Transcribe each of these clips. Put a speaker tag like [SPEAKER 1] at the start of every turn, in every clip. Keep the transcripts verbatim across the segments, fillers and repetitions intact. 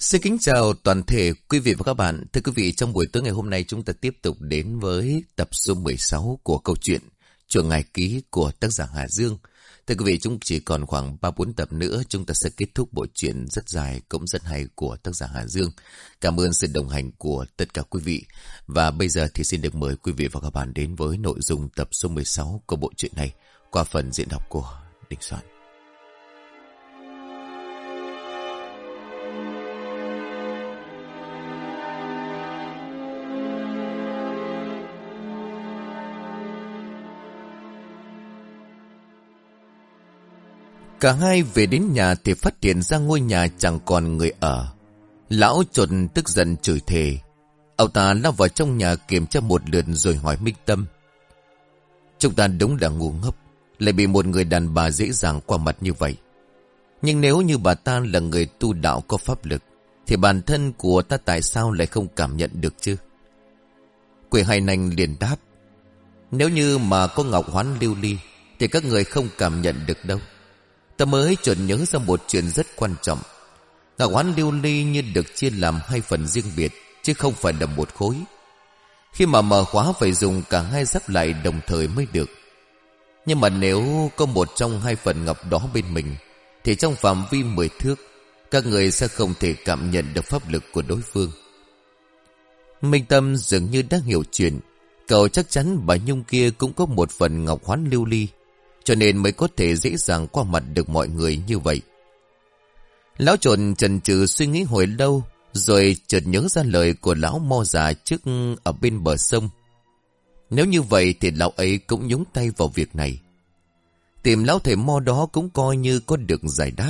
[SPEAKER 1] Xin kính chào toàn thể quý vị và các bạn. Thưa quý vị, trong buổi tối ngày hôm nay chúng ta tiếp tục đến với tập số mười sáu của câu chuyện Chuộng Ngải Ký của tác giả Hà Dương. Thưa quý vị, chúng chỉ còn khoảng ba bốn tập nữa chúng ta sẽ kết thúc bộ truyện rất dài cũng rất hay của tác giả Hà Dương. Cảm ơn sự đồng hành của tất cả quý vị. Và bây giờ thì xin được mời quý vị và các bạn đến với nội dung tập số mười sáu của bộ truyện này qua phần diễn đọc của Đình Soạn. Cả hai về đến nhà thì phát hiện ra ngôi nhà chẳng còn người ở. Lão Chột tức giận chửi thề. Ông ta lao vào trong nhà kiểm tra một lượt rồi hỏi Minh Tâm. Chúng ta đúng là ngu ngốc, lại bị một người đàn bà dễ dàng qua mặt như vậy. Nhưng nếu như bà ta là người tu đạo có pháp lực, thì bản thân của ta tại sao lại không cảm nhận được chứ? Quỷ Hai Nành liền đáp. Nếu như mà có ngọc hoán lưu ly, thì các người không cảm nhận được đâu. Ta mới chợt nhớ ra một chuyện rất quan trọng. Ngọc hoán lưu ly như được chia làm hai phần riêng biệt, chứ không phải là một khối. Khi mà mở khóa phải dùng cả hai giáp lại đồng thời mới được. Nhưng mà nếu có một trong hai phần ngọc đó bên mình, thì trong phạm vi mười thước, các người sẽ không thể cảm nhận được pháp lực của đối phương. Minh Tâm dường như đã hiểu chuyện. Cậu chắc chắn bà Nhung kia cũng có một phần ngọc hoán lưu ly, cho nên mới có thể dễ dàng qua mặt được mọi người như vậy. Lão Chột chần chừ suy nghĩ hồi lâu, rồi chợt nhớ ra lời của lão Mo già trước ở bên bờ sông. Nếu như vậy thì lão ấy cũng nhúng tay vào việc này. Tìm lão thầy Mo đó cũng coi như có được giải đáp.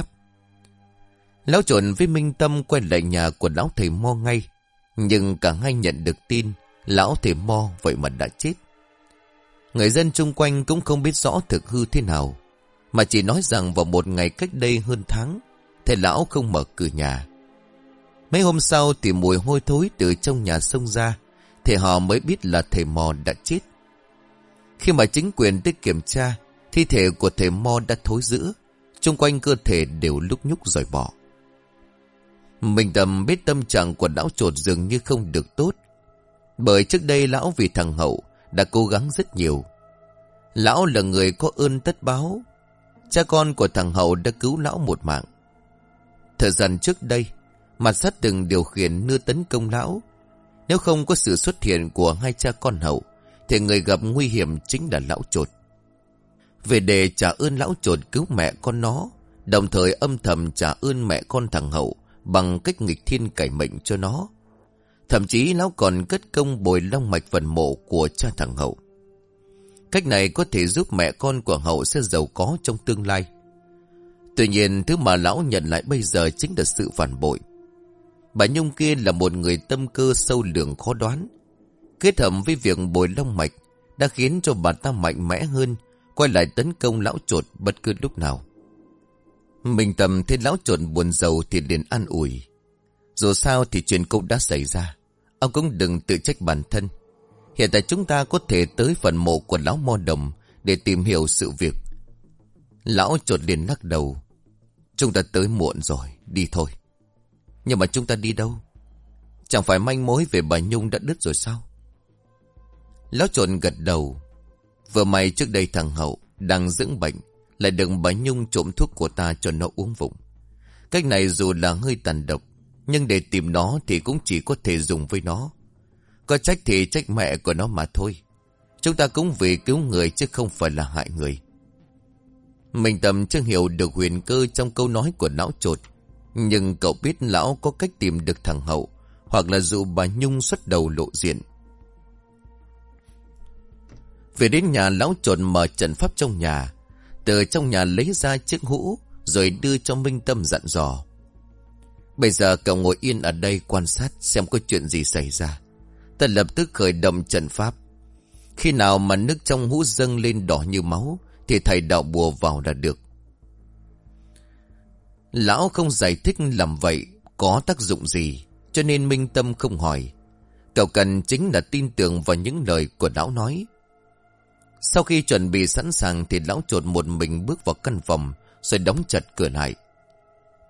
[SPEAKER 1] Lão Chột với Minh Tâm quay lại nhà của lão thầy Mo ngay, nhưng cả hai nhận được tin lão thầy Mo vậy mà đã chết. Người dân chung quanh cũng không biết rõ thực hư thế nào, mà chỉ nói rằng vào một ngày cách đây hơn tháng, thầy lão không mở cửa nhà. Mấy hôm sau thì mùi hôi thối từ trong nhà xông ra, thì họ mới biết là thầy Mo đã chết. Khi mà chính quyền tới kiểm tra, thi thể của thầy Mo đã thối rữa, chung quanh cơ thể đều lúc nhúc rời bỏ. Mình Tâm biết tâm trạng của lão Chột dường như không được tốt, bởi trước đây lão vì thằng Hậu đã cố gắng rất nhiều. Lão là người có ơn tất báo. Cha con của thằng Hậu đã cứu lão một mạng. Thời gian trước đây, Mặt Sắt từng điều khiển nưa tấn công lão. Nếu không có sự xuất hiện của hai cha con Hậu, thì người gặp nguy hiểm chính là lão Chột. Về để trả ơn lão Chột cứu mẹ con nó, đồng thời âm thầm trả ơn mẹ con thằng Hậu bằng cách nghịch thiên cải mệnh cho nó. Thậm chí lão còn cất công bồi long mạch phần mộ của cha thằng Hậu. Cách này có thể giúp mẹ con của Hậu sẽ giàu có trong tương lai. Tuy nhiên, thứ mà lão nhận lại bây giờ chính là sự phản bội. Bà Nhung kia là một người tâm cơ sâu lường khó đoán. Kết hợp với việc bồi long mạch đã khiến cho bà ta mạnh mẽ hơn, quay lại tấn công lão Chột bất cứ lúc nào. Mình Tâm thấy lão Chột buồn rầu thì liền an ủi. Dù sao thì chuyện cũng đã xảy ra, ông cũng đừng tự trách bản thân. Hiện tại chúng ta có thể tới phần mộ của lão Mo Đồng để tìm hiểu sự việc. Lão Chột liền lắc đầu. Chúng ta tới muộn rồi, đi thôi. Nhưng mà chúng ta đi đâu? Chẳng phải manh mối về bà Nhung đã đứt rồi sao? Lão Chột gật đầu. Vừa may trước đây thằng Hậu đang dưỡng bệnh, lại được bà Nhung trộm thuốc của ta cho nó uống vụng. Cách này dù là hơi tàn độc, nhưng để tìm nó thì cũng chỉ có thể dùng với nó. Có trách thì trách mẹ của nó mà thôi. Chúng ta cũng vì cứu người chứ không phải là hại người. Mình Tâm chưa hiểu được huyền cơ trong câu nói của lão Chột, nhưng cậu biết lão có cách tìm được thằng Hậu, hoặc là dụ bà Nhung xuất đầu lộ diện. Về đến nhà, lão Chột mở trận pháp trong nhà, từ trong nhà lấy ra chiếc hũ rồi đưa cho Minh Tâm dặn dò. Bây giờ cậu ngồi yên ở đây quan sát xem có chuyện gì xảy ra. Ta lập tức khởi động trận pháp. Khi nào mà nước trong hũ dâng lên đỏ như máu thì thầy đạo bùa vào là được. Lão không giải thích làm vậy có tác dụng gì, cho nên Minh Tâm không hỏi. Cậu cần chính là tin tưởng vào những lời của lão nói. Sau khi chuẩn bị sẵn sàng thì lão Chột một mình bước vào căn phòng rồi đóng chặt cửa lại.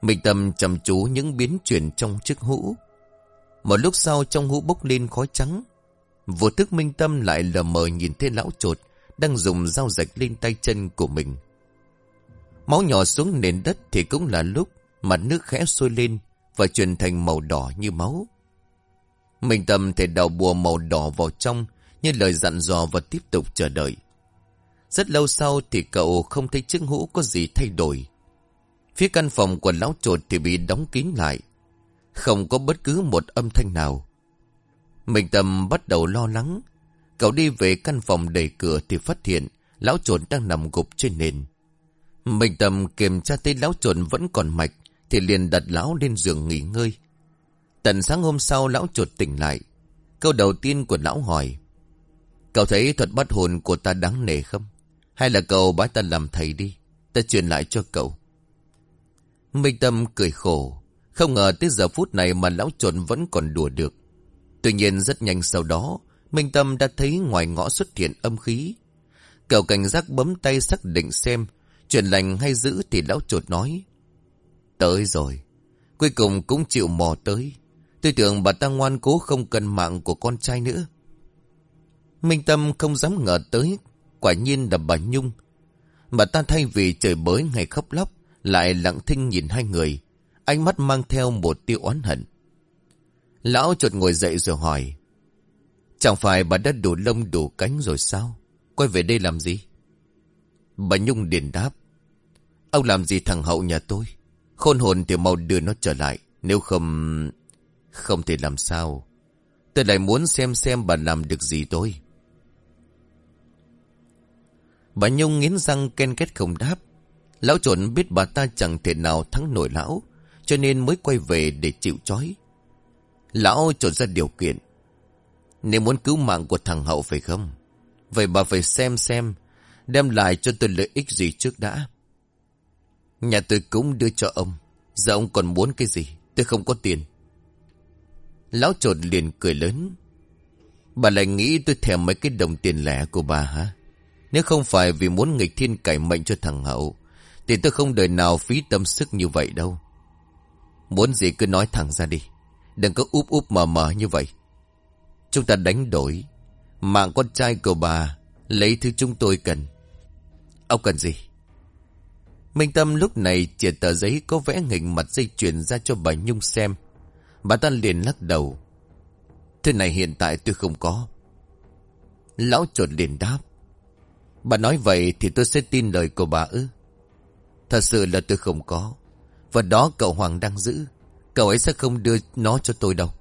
[SPEAKER 1] Minh Tâm chăm chú những biến chuyển trong chiếc hũ. Một lúc sau trong hũ bốc lên khói trắng. Vô thức Minh Tâm lại lờ mờ nhìn thấy lão chột đang dùng dao rạch lên tay chân của mình. Máu nhỏ xuống nền đất thì cũng là lúc mặt nước khẽ sôi lên và chuyển thành màu đỏ như máu. Minh Tâm thể đào bùa màu đỏ vào trong như lời dặn dò và tiếp tục chờ đợi. Rất lâu sau thì cậu không thấy chiếc hũ có gì thay đổi. Phía căn phòng của lão chột thì bị đóng kín lại. Không có bất cứ một âm thanh nào. Minh Tâm bắt đầu lo lắng. Cậu đi về căn phòng đẩy cửa thì phát hiện lão chột đang nằm gục trên nền. Minh Tâm kiểm tra thấy lão chột vẫn còn mạch thì liền đặt lão lên giường nghỉ ngơi. Tận sáng hôm sau lão chột tỉnh lại. Câu đầu tiên của lão hỏi: cậu thấy thuật bắt hồn của ta đáng nể không? Hay là cậu bái ta làm thầy đi, ta truyền lại cho cậu. Minh Tâm cười khổ. Không ngờ tới giờ phút này mà lão chột vẫn còn đùa được. Tuy nhiên rất nhanh sau đó Minh Tâm đã thấy ngoài ngõ xuất hiện âm khí. Cậu cảnh giác bấm tay xác định xem chuyện lành hay dữ thì lão chột nói: tới rồi. Cuối cùng cũng chịu mò tới. Tôi tưởng bà ta ngoan cố không cần mạng của con trai nữa. Minh Tâm không dám ngờ tới. Quả nhiên là bà Nhung. Bà ta thay vì trời bới ngày khóc lóc lại lặng thinh nhìn hai người. Ánh mắt mang theo một tia oán hận. Lão chột ngồi dậy rồi hỏi: chẳng phải bà đã đủ lông đủ cánh rồi sao? Quay về đây làm gì? Bà Nhung điền đáp: ông làm gì thằng Hậu nhà tôi? Khôn hồn thì mau đưa nó trở lại. Nếu không... Không thể làm sao. Tôi lại muốn xem xem bà làm được gì tôi. Bà Nhung nghiến răng ken két không đáp. Lão chột biết bà ta chẳng thể nào thắng nổi lão, cho nên mới quay về để chịu trói. Lão chột ra điều kiện: nếu muốn cứu mạng của thằng Hậu phải không? Vậy bà phải xem xem đem lại cho tôi lợi ích gì trước đã. Nhà tôi cũng đưa cho ông. Giờ ông còn muốn cái gì? Tôi không có tiền. Lão chột liền cười lớn: bà lại nghĩ tôi thèm mấy cái đồng tiền lẻ của bà hả? Nếu không phải vì muốn nghịch thiên cải mệnh cho thằng Hậu thì tôi không đời nào phí tâm sức như vậy đâu. Muốn gì cứ nói thẳng ra đi. Đừng có úp úp mờ mờ như vậy. Chúng ta đánh đổi mạng con trai của bà lấy thứ chúng tôi cần. Ông cần gì? Minh Tâm lúc này chìa tờ giấy có vẽ hình mặt dây chuyền ra cho bà Nhung xem. Bà ta liền lắc đầu: thứ này hiện tại tôi không có. Lão chột liền đáp: bà nói vậy thì tôi sẽ tin lời của bà ư? Thật sự là tôi không có. Và đó cậu Hoàng đang giữ. Cậu ấy sẽ không đưa nó cho tôi đâu.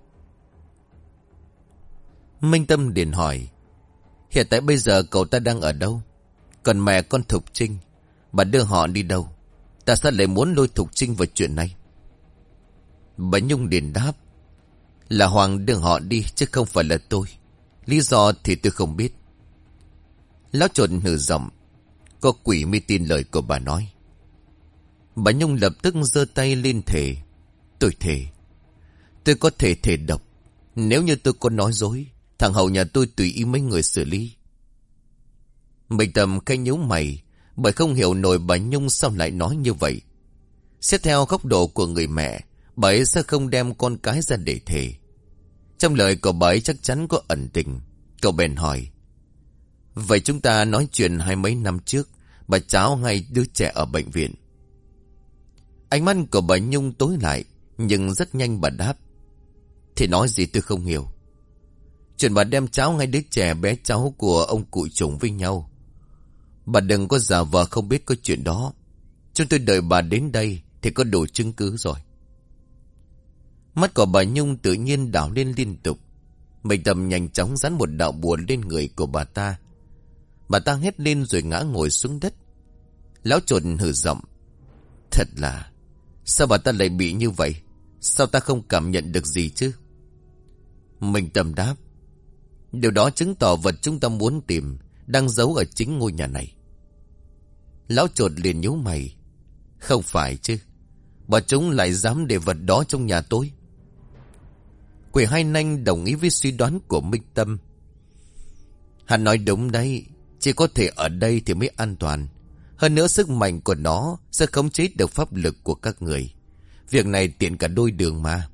[SPEAKER 1] Minh Tâm liền hỏi: hiện tại bây giờ cậu ta đang ở đâu? Còn mẹ con Thục Trinh, bà đưa họ đi đâu? Tại sao lại muốn lôi Thục Trinh vào chuyện này? Bà Nhung liền đáp: là Hoàng đưa họ đi chứ không phải là tôi. Lý do thì tôi không biết. Lão chột hừ giọng: có quỷ mới tin lời của bà nói. Bà Nhung lập tức giơ tay lên thề: tôi thề. Tôi có thể thề độc. Nếu như tôi có nói dối, thằng Hậu nhà tôi tùy ý mấy người xử lý. Minh Tâm khẽ nhíu mày, bởi không hiểu nổi bà Nhung sao lại nói như vậy. Xét theo góc độ của người mẹ, bà ấy sẽ không đem con cái ra để thề. Trong lời của bà ấy chắc chắn có ẩn tình. Cậu bèn hỏi: vậy chúng ta nói chuyện hai mấy năm trước bà cháu hay đứa trẻ ở bệnh viện. Ánh mắt của bà Nhung tối lại, nhưng rất nhanh bà đáp: thì nói gì tôi không hiểu. Chuyện bà đem cháu hay đứa trẻ bé cháu của ông cụ trùng với nhau. Bà đừng có giả vờ không biết có chuyện đó. Chúng tôi đợi bà đến đây thì có đủ chứng cứ rồi. Mắt của bà Nhung tự nhiên đảo lên liên tục. Minh Tâm nhanh chóng dán một đạo bùa lên người của bà ta. Bà ta hét lên rồi ngã ngồi xuống đất. Lão chột hừ giọng: thật là, sao bà ta lại bị như vậy? Sao ta không cảm nhận được gì chứ? Minh Tâm đáp: điều đó chứng tỏ vật chúng ta muốn tìm đang giấu ở chính ngôi nhà này. Lão chột liền nhíu mày: không phải chứ? Bà chúng lại dám để vật đó trong nhà tôi? Quỷ Hai Nanh đồng ý với suy đoán của Minh Tâm. Hắn nói đúng đấy. Chỉ có thể ở đây thì mới an toàn. Hơn nữa sức mạnh của nó sẽ khống chế được pháp lực của các người. Việc này tiện cả đôi đường mà.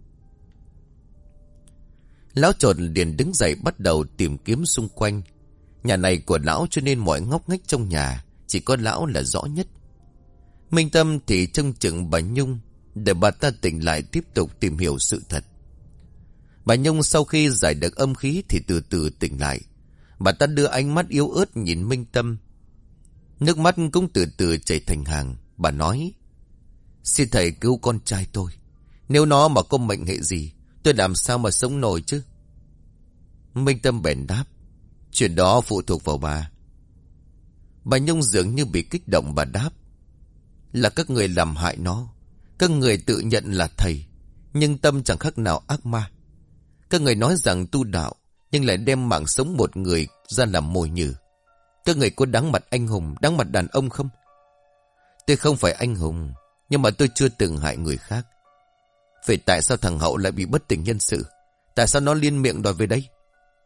[SPEAKER 1] Lão Chột liền đứng dậy bắt đầu tìm kiếm xung quanh. Nhà này của lão cho nên mọi ngóc ngách trong nhà chỉ có lão là rõ nhất. Minh Tâm thì trông chừng bà Nhung để bà ta tỉnh lại tiếp tục tìm hiểu sự thật. Bà Nhung sau khi giải được âm khí thì từ từ tỉnh lại. Bà ta đưa ánh mắt yếu ớt nhìn Minh Tâm. Nước mắt cũng từ từ chảy thành hàng. Bà nói: xin thầy cứu con trai tôi. Nếu nó mà có mệnh hệ gì, tôi làm sao mà sống nổi chứ? Minh Tâm bèn đáp: chuyện đó phụ thuộc vào bà. Bà Nhung dường như bị kích động, bà đáp: là các người làm hại nó. Các người tự nhận là thầy, nhưng tâm chẳng khác nào ác ma. Các người nói rằng tu đạo, nhưng lại đem mạng sống một người ra làm mồi nhử. Các người có đáng mặt anh hùng, đáng mặt đàn ông không? Tôi không phải anh hùng, nhưng mà tôi chưa từng hại người khác. Vậy tại sao thằng Hậu lại bị bất tỉnh nhân sự? Tại sao nó liên miệng đòi về đây?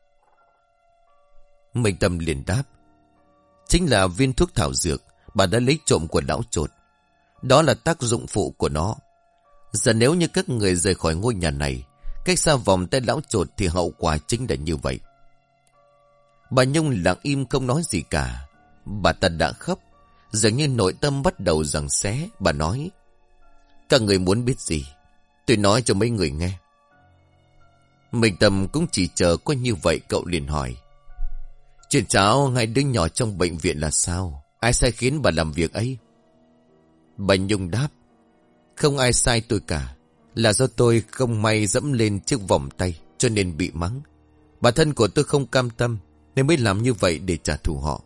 [SPEAKER 1] Minh Tâm liền đáp: chính là viên thuốc thảo dược bà đã lấy trộm của lão Chột. Đó là tác dụng phụ của nó. Giờ nếu như các người rời khỏi ngôi nhà này, cách xa vòng tay lão Chột, thì hậu quả chính là như vậy. Bà Nhung lặng im không nói gì cả. Bà ta đã khóc, dường như nội tâm bắt đầu giằng xé. Bà nói: các người muốn biết gì, tôi nói cho mấy người nghe. Minh Tâm cũng chỉ chờ có như vậy. Cậu liền hỏi: chuyện cháu hai đứa nhỏ trong bệnh viện là sao? Ai sai khiến bà làm việc ấy? Bà Nhung đáp: không ai sai tôi cả. Là do tôi không may dẫm lên chiếc vòng tay cho nên bị mắng. Bản thân của tôi không cam tâm nên mới làm như vậy để trả thù họ.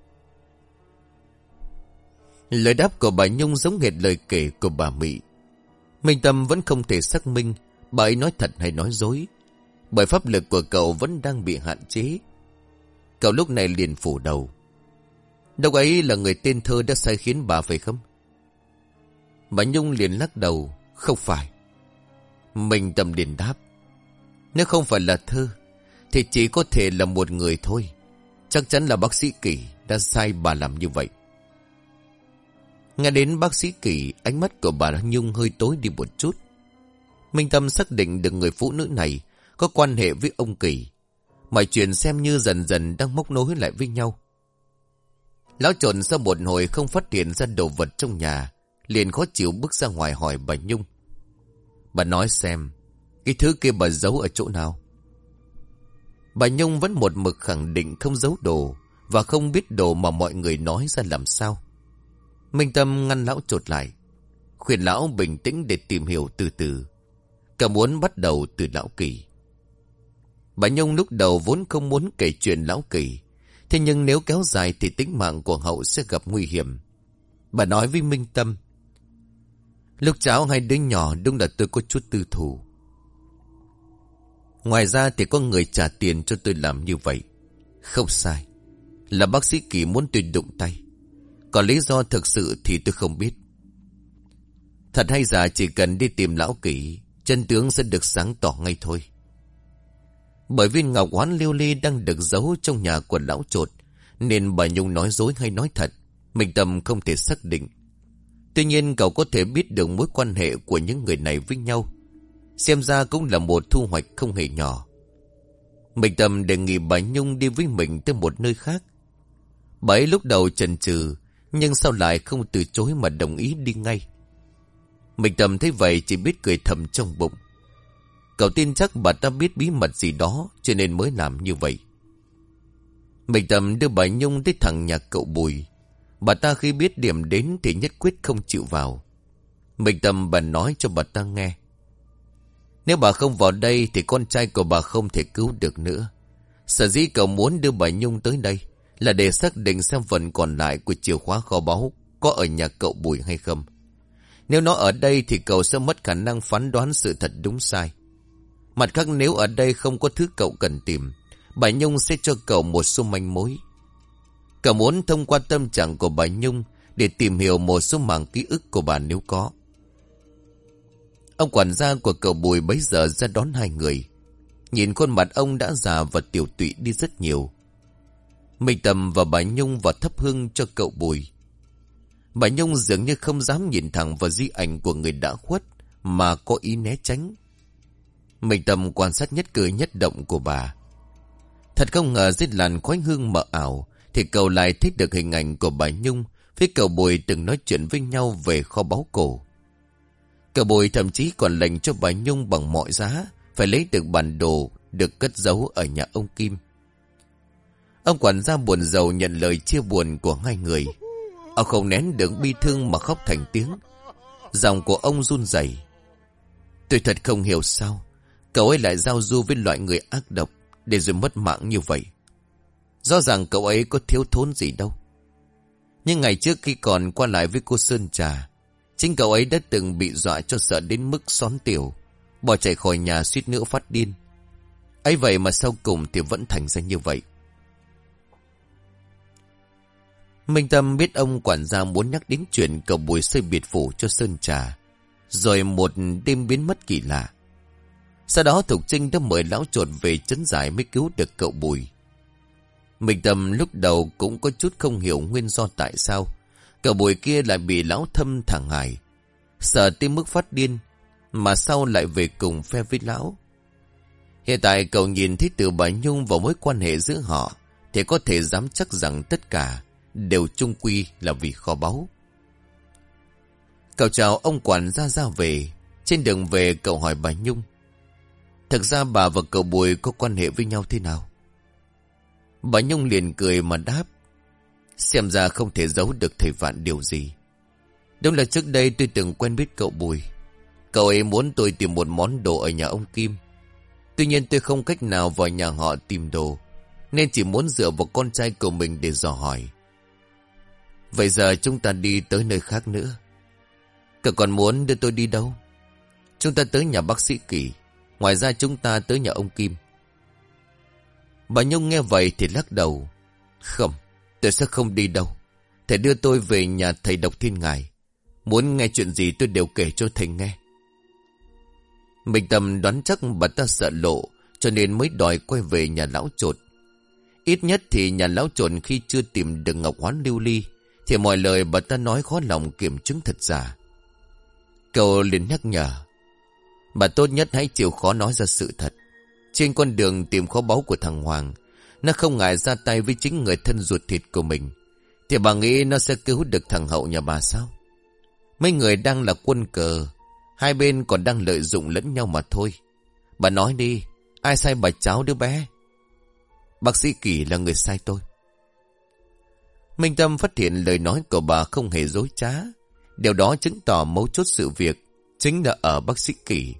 [SPEAKER 1] Lời đáp của bà Nhung giống hệt lời kể của bà Mị. Minh Tâm vẫn không thể xác minh bà ấy nói thật hay nói dối, bởi pháp lực của cậu vẫn đang bị hạn chế. Cậu lúc này liền phủ đầu: đâu ấy là người tên Thơ đã sai khiến bà phải không? Bà Nhung liền lắc đầu: không phải. Minh Tâm liền đáp: nếu không phải là Thơ thì chỉ có thể là một người thôi. Chắc chắn là bác sĩ Kỳ đã sai bà làm như vậy. Nghe đến bác sĩ Kỳ, ánh mắt của bà Nhung hơi tối đi một chút. Minh Tâm xác định được người phụ nữ này có quan hệ với ông Kỳ. Mọi chuyện xem như dần dần đang móc nối lại với nhau. Lão Chột sau một hồi không phát hiện ra đồ vật trong nhà, liền khó chịu bước ra ngoài hỏi bà Nhung: bà nói xem, cái thứ kia bà giấu ở chỗ nào? Bà Nhung vẫn một mực khẳng định không giấu đồ, và không biết đồ mà mọi người nói ra làm sao. Minh Tâm ngăn lão Chột lại, khuyên lão bình tĩnh để tìm hiểu từ từ. Cả muốn bắt đầu từ lão Kỳ. Bà Nhung lúc đầu vốn không muốn kể chuyện lão Kỳ, thế nhưng nếu kéo dài thì tính mạng của Hậu sẽ gặp nguy hiểm. Bà nói với Minh Tâm: lúc cháu hai đứa nhỏ đúng là tôi có chút tư thù. Ngoài ra thì có người trả tiền cho tôi làm như vậy. Không sai, là bác sĩ Kỳ muốn tôi đụng tay. Còn lý do thực sự thì tôi không biết. Thật hay giả chỉ cần đi tìm lão Kỳ, chân tướng sẽ được sáng tỏ ngay thôi. Bởi viên ngọc oán lưu ly đang được giấu trong nhà của lão Chột, nên bà Nhung nói dối hay nói thật, Minh Tâm không thể xác định. Tuy nhiên cậu có thể biết được mối quan hệ của những người này với nhau. Xem ra cũng là một thu hoạch không hề nhỏ. Minh Tâm đề nghị bà Nhung đi với mình tới một nơi khác. Bà ấy lúc đầu chần chừ, nhưng sau lại không từ chối mà đồng ý đi ngay. Minh Tâm thấy vậy chỉ biết cười thầm trong bụng. Cậu tin chắc bà ta biết bí mật gì đó cho nên mới làm như vậy. Minh Tâm đưa bà Nhung tới thẳng nhà cậu Bùi. Bà ta khi biết điểm đến thì nhất quyết không chịu vào. Minh Tâm bà nói cho bà ta nghe: nếu bà không vào đây thì con trai của bà không thể cứu được nữa. Sở dĩ cậu muốn đưa bà Nhung tới đây là để xác định xem phần còn lại của chìa khóa kho báu có ở nhà cậu Bùi hay không. Nếu nó ở đây thì cậu sẽ mất khả năng phán đoán sự thật đúng sai. Mặt khác, nếu ở đây không có thứ cậu cần tìm, bà Nhung sẽ cho cậu một số manh mối. Cậu muốn thông qua tâm trạng của bà Nhung để tìm hiểu một số mảng ký ức của bà nếu có. Ông quản gia của cậu Bùi bấy giờ ra đón hai người. Nhìn khuôn mặt ông đã già và tiểu tụy đi rất nhiều. Minh Tâm và bà Nhung vào thắp hương cho cậu Bùi. Bà Nhung dường như không dám nhìn thẳng vào di ảnh của người đã khuất, mà có ý né tránh. Minh Tâm quan sát nhất cử nhất động của bà. Thật không ngờ dưới làn khói hương mờ ảo thì cậu lại thích được hình ảnh của bà Nhung với cậu Bùi từng nói chuyện với nhau về kho báu cổ. Cậu Bùi thậm chí còn lệnh cho bà Nhung bằng mọi giá phải lấy được bản đồ được cất giấu ở nhà ông Kim. Ông quản gia buồn rầu nhận lời chia buồn của hai người. Ông không nén được bi thương mà khóc thành tiếng. Giọng của ông run rẩy. Tôi thật không hiểu sao cậu ấy lại giao du với loại người ác độc để rồi mất mạng như vậy. Rõ ràng cậu ấy có thiếu thốn gì đâu. Nhưng ngày trước khi còn qua lại với cô Sơn Trà, chính cậu ấy đã từng bị dọa cho sợ đến mức xón tiểu, bỏ chạy khỏi nhà suýt nữa phát điên. Ấy vậy mà sau cùng thì vẫn thành ra như vậy. Minh Tâm biết ông quản gia muốn nhắc đến chuyện cậu Bùi xây biệt phủ cho Sơn Trà, rồi một đêm biến mất kỳ lạ. Sau đó Thục Trinh đã mời lão chuột về trấn giải mới cứu được cậu Bùi. Minh Tâm lúc đầu cũng có chút không hiểu nguyên do tại sao cậu Bùi kia lại bị lão Thâm thẳng hại, sợ tới mức phát điên, mà sau lại về cùng phe với lão. Hiện tại cậu nhìn thấy từ bà Nhung vào mối quan hệ giữa họ thì có thể dám chắc rằng tất cả đều chung quy là vì kho báu. Cậu chào ông quản gia ra về. Trên đường về cậu hỏi bà Nhung, thực ra bà và cậu Bùi có quan hệ với nhau thế nào? Bà Nhung liền cười mà đáp, xem ra không thể giấu được thầy Vạn điều gì. Đúng là trước đây tôi từng quen biết cậu Bùi. Cậu ấy muốn tôi tìm một món đồ ở nhà ông Kim. Tuy nhiên tôi không cách nào vào nhà họ tìm đồ, nên chỉ muốn dựa vào con trai của mình để dò hỏi. Vậy giờ chúng ta đi tới nơi khác nữa. Cậu còn muốn đưa tôi đi đâu? Chúng ta tới nhà bác sĩ Kỳ. Ngoài ra chúng ta tới nhà ông Kim. Bà Nhung nghe vậy thì lắc đầu. Không, tôi sẽ không đi đâu. Thầy đưa tôi về nhà thầy Độc Thiên Ngài. Muốn nghe chuyện gì tôi đều kể cho thầy nghe. Minh Tâm đoán chắc bà ta sợ lộ, cho nên mới đòi quay về nhà lão chột. Ít nhất thì nhà lão chột khi chưa tìm được ngọc hoán lưu ly thì mọi lời bà ta nói khó lòng kiểm chứng thật giả. Cậu liền nhắc nhở, bà tốt nhất hãy chịu khó nói ra sự thật. Trên con đường tìm kho báu của thằng Hoàng, nó không ngại ra tay với chính người thân ruột thịt của mình, thì bà nghĩ nó sẽ cứu được thằng Hậu nhà bà sao? Mấy người đang là quân cờ, hai bên còn đang lợi dụng lẫn nhau mà thôi. Bà nói đi, ai sai bà cháu đứa bé? Bác sĩ Kỳ là người sai tôi. Minh Tâm phát hiện lời nói của bà không hề dối trá. Điều đó chứng tỏ mấu chốt sự việc chính là ở bác sĩ Kỳ.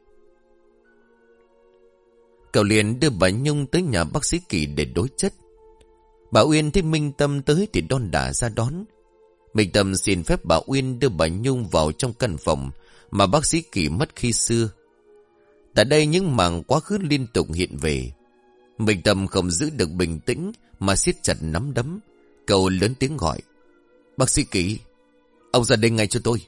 [SPEAKER 1] Cậu liền đưa bà Nhung tới nhà bác sĩ Kỳ để đối chất. Bà Uyên thấy Minh Tâm tới thì đon đả ra đón. Minh Tâm xin phép bà Uyên đưa bà Nhung vào trong căn phòng mà bác sĩ Kỳ mất khi xưa. Tại đây những mảng quá khứ liên tục hiện về. Minh Tâm không giữ được bình tĩnh mà siết chặt nắm đấm. Cậu lớn tiếng gọi, bác sĩ Kỳ, ông ra đây ngay cho tôi.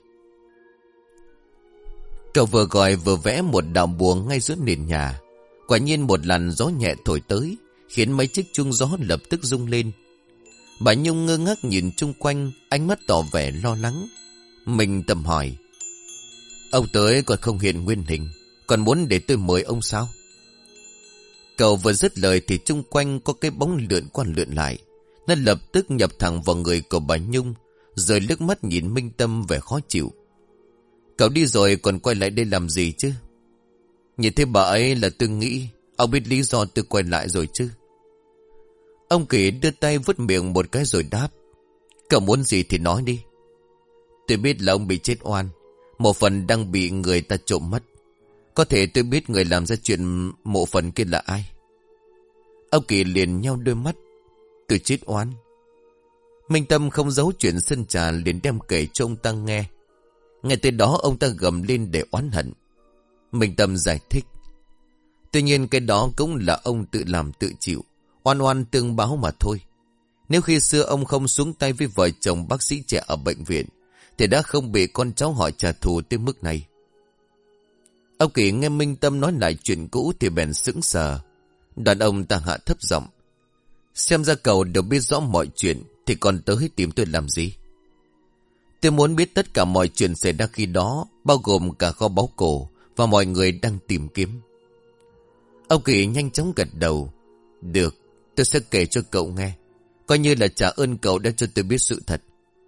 [SPEAKER 1] Cậu vừa gọi vừa vẽ một đạo bùa ngay giữa nền nhà. Quả nhiên một làn gió nhẹ thổi tới, khiến mấy chiếc chuông gió lập tức rung lên. Bà Nhung ngơ ngác nhìn chung quanh, ánh mắt tỏ vẻ lo lắng. Mình Tâm hỏi, ông tới còn không hiện nguyên hình, còn muốn để tôi mời ông sao? Cậu vừa dứt lời thì chung quanh có cái bóng lượn qua lượn lại. Nó lập tức nhập thẳng vào người của bà Nhung, rồi liếc mắt nhìn Minh Tâm vẻ khó chịu. Cậu đi rồi còn quay lại đây làm gì chứ? Nhìn thấy bà ấy là tôi nghĩ ông biết lý do tôi quay lại rồi chứ. Ông Kỳ đưa tay vuốt miệng một cái rồi đáp, cậu muốn gì thì nói đi. Tôi biết là ông bị chết oan, một phần đang bị người ta trộm mất. Có thể tôi biết người làm ra chuyện mộ phần kia là ai. Ông Kỳ liền nheo đôi mắt. Tôi chết oan? Minh Tâm không giấu chuyện Sơn Trà, liền đem kể cho ông ta nghe. Ngay tới đó ông ta gầm lên để oán hận. Minh Tâm giải thích, tuy nhiên cái đó cũng là ông tự làm tự chịu, oan oan tương báo mà thôi. Nếu khi xưa ông không xuống tay với vợ chồng bác sĩ trẻ ở bệnh viện thì đã không bị con cháu họ trả thù tới mức này. Ông Kỳ nghe Minh Tâm nói lại chuyện cũ thì bèn sững sờ. Đàn ông ta hạ thấp giọng, xem ra cậu đều biết rõ mọi chuyện thì còn tới tìm tôi làm gì? Tôi muốn biết tất cả mọi chuyện xảy ra khi đó bao gồm cả kho báu cổ và mọi người đang tìm kiếm. Ông Kỳ nhanh chóng gật đầu. Được, tôi sẽ kể cho cậu nghe, coi như là trả ơn cậu đã cho tôi biết sự thật.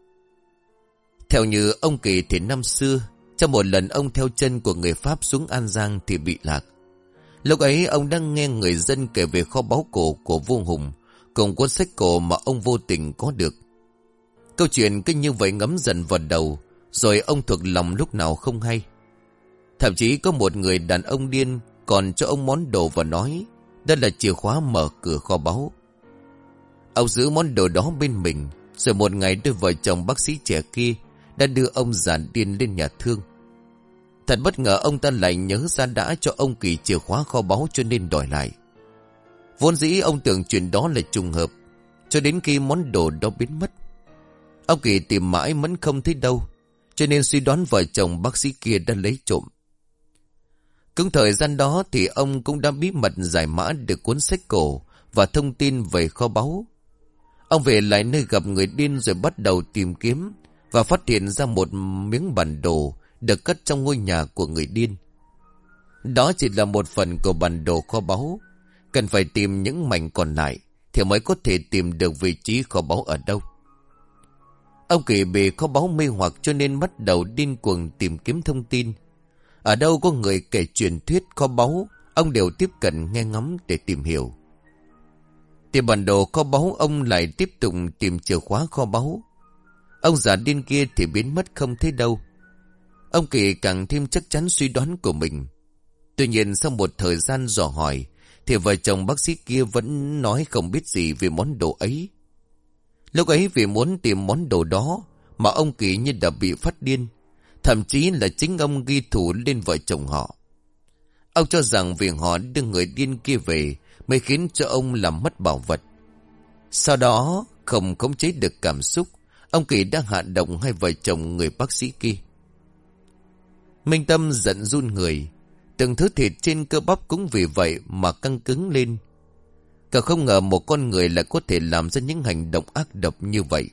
[SPEAKER 1] Theo như ông Kỳ thì năm xưa, trong một lần ông theo chân của người Pháp xuống An Giang thì bị lạc. Lúc ấy ông đang nghe người dân kể về kho báu cổ của vua Hùng, cùng cuốn sách cổ mà ông vô tình có được. Câu chuyện cứ như vậy ngấm dần vào đầu, rồi ông thuộc lòng lúc nào không hay. Thậm chí có một người đàn ông điên còn cho ông món đồ và nói đó là chìa khóa mở cửa kho báu. Ông giữ món đồ đó bên mình, rồi một ngày đôi vợ chồng bác sĩ trẻ kia đã đưa ông già điên lên nhà thương. Thật bất ngờ ông ta lại nhớ ra đã cho ông Kỳ chìa khóa kho báu cho nên đòi lại. Vốn dĩ ông tưởng chuyện đó là trùng hợp, cho đến khi món đồ đó biến mất. Ông Kỳ tìm mãi vẫn không thấy đâu, cho nên suy đoán vợ chồng bác sĩ kia đã lấy trộm. Cũng thời gian đó thì ông cũng đã bí mật giải mã được cuốn sách cổ và thông tin về kho báu. Ông về lại nơi gặp người điên rồi bắt đầu tìm kiếm và phát hiện ra một miếng bản đồ được cất trong ngôi nhà của người điên. Đó chỉ là một phần của bản đồ kho báu. Cần phải tìm những mảnh còn lại thì mới có thể tìm được vị trí kho báu ở đâu. Ông Kỳ bị kho báu mê hoặc cho nên bắt đầu điên cuồng tìm kiếm thông tin. Ở đâu có người kể truyền thuyết kho báu, ông đều tiếp cận nghe ngóng để tìm hiểu. Tìm bản đồ kho báu, ông lại tiếp tục tìm chìa khóa kho báu. Ông già điên kia thì biến mất không thấy đâu. Ông Kỳ càng thêm chắc chắn suy đoán của mình. Tuy nhiên sau một thời gian dò hỏi thì vợ chồng bác sĩ kia vẫn nói không biết gì về món đồ ấy. Lúc ấy vì muốn tìm món đồ đó mà ông Kỳ như đã bị phát điên. Thậm chí là chính ông ghi thù lên vợ chồng họ. Ông cho rằng vì họ đưa người điên kia về mới khiến cho ông làm mất bảo vật. Sau đó không khống chế được cảm xúc, ông Kỳ đã hạ độc hai vợ chồng người bác sĩ kia. Minh Tâm giận run người, từng thứ thịt trên cơ bắp cũng vì vậy mà căng cứng lên. Cậu không ngờ một con người lại có thể làm ra những hành động ác độc như vậy.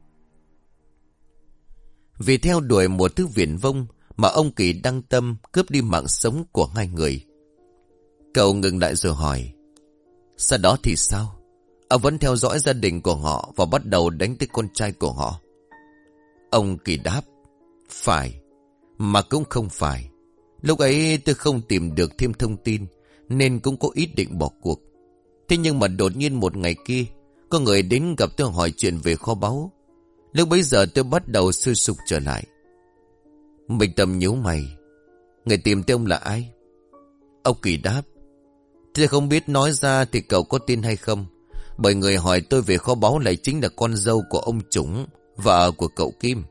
[SPEAKER 1] Vì theo đuổi một thứ viển vông mà ông Kỳ đăng tâm cướp đi mạng sống của hai người. Cậu ngừng lại rồi hỏi, sau đó thì sao? Ông vẫn theo dõi gia đình của họ và bắt đầu đánh tới con trai của họ. Ông Kỳ đáp, phải, mà cũng không phải. Lúc ấy tôi không tìm được thêm thông tin nên cũng có ý định bỏ cuộc. Thế nhưng mà đột nhiên một ngày kia, có người đến gặp tôi hỏi chuyện về kho báu. Lúc bấy giờ tôi bắt đầu sôi sục trở lại. Minh Tâm nhíu mày, người tìm tôi ông là ai? Ông Kỳ đáp, tôi không biết nói ra thì cậu có tin hay không. Bởi người hỏi tôi về kho báu lại chính là con dâu của ông Trũng, vợ của cậu Kim.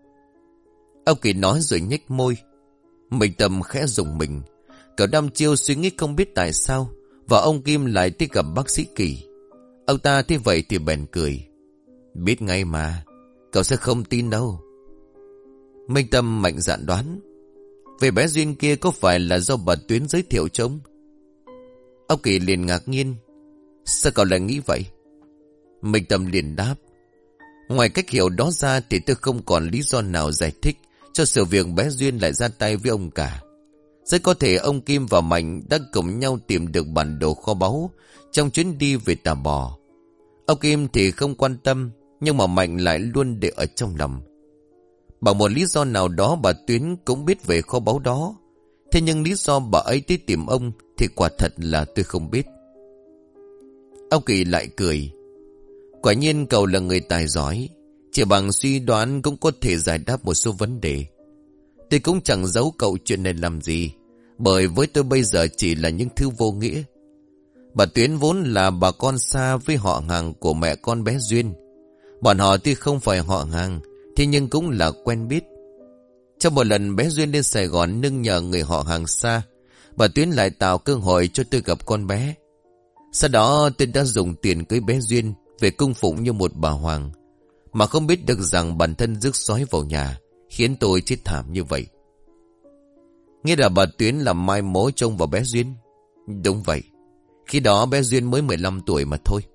[SPEAKER 1] Ông Kỳ nói rồi nhếch môi. Minh Tâm khẽ rùng mình. Cậu đăm chiêu suy nghĩ không biết tại sao và ông Kim lại đi gặp bác sĩ Kỳ. Ông ta thế vậy thì bèn cười. Biết ngay mà, cậu sẽ không tin đâu. Minh Tâm mạnh dạn đoán, về bé Duyên kia có phải là do bà Tuyến giới thiệu cho ông? Ông Kỳ liền ngạc nhiên. Sao cậu lại nghĩ vậy? Minh Tâm liền đáp, ngoài cách hiểu đó ra thì tôi không còn lý do nào giải thích cho sự việc bé Duyên lại ra tay với ông cả. Rất có thể ông Kim và Mạnh đã cùng nhau tìm được bản đồ kho báu trong chuyến đi về Tà Bò. Ông Kim thì không quan tâm, nhưng mà Mạnh lại luôn để ở trong lòng. Bằng một lý do nào đó bà Tuyến cũng biết về kho báu đó. Thế nhưng lý do bà ấy tới tìm ông thì quả thật là tôi không biết. Ông Kỳ lại cười. Quả nhiên cậu là người tài giỏi, chỉ bằng suy đoán cũng có thể giải đáp một số vấn đề. Tôi cũng chẳng giấu cậu chuyện này làm gì, bởi với tôi bây giờ chỉ là những thứ vô nghĩa. Bà Tuyến vốn là bà con xa với họ hàng của mẹ con bé Duyên. Bọn họ tuy không phải họ hàng, thế nhưng cũng là quen biết. Trong một lần bé Duyên lên Sài Gòn nương nhờ người họ hàng xa, bà Tuyến lại tạo cơ hội cho tôi gặp con bé. Sau đó tôi đã dùng tiền cưới bé Duyên về cung phụng như một bà hoàng, mà không biết được rằng bản thân rước sói vào nhà, khiến tôi chết thảm như vậy. Nghĩa là bà Tuyến làm mai mối trông vào bé Duyên. Đúng vậy, khi đó bé Duyên mới mười lăm tuổi mà thôi.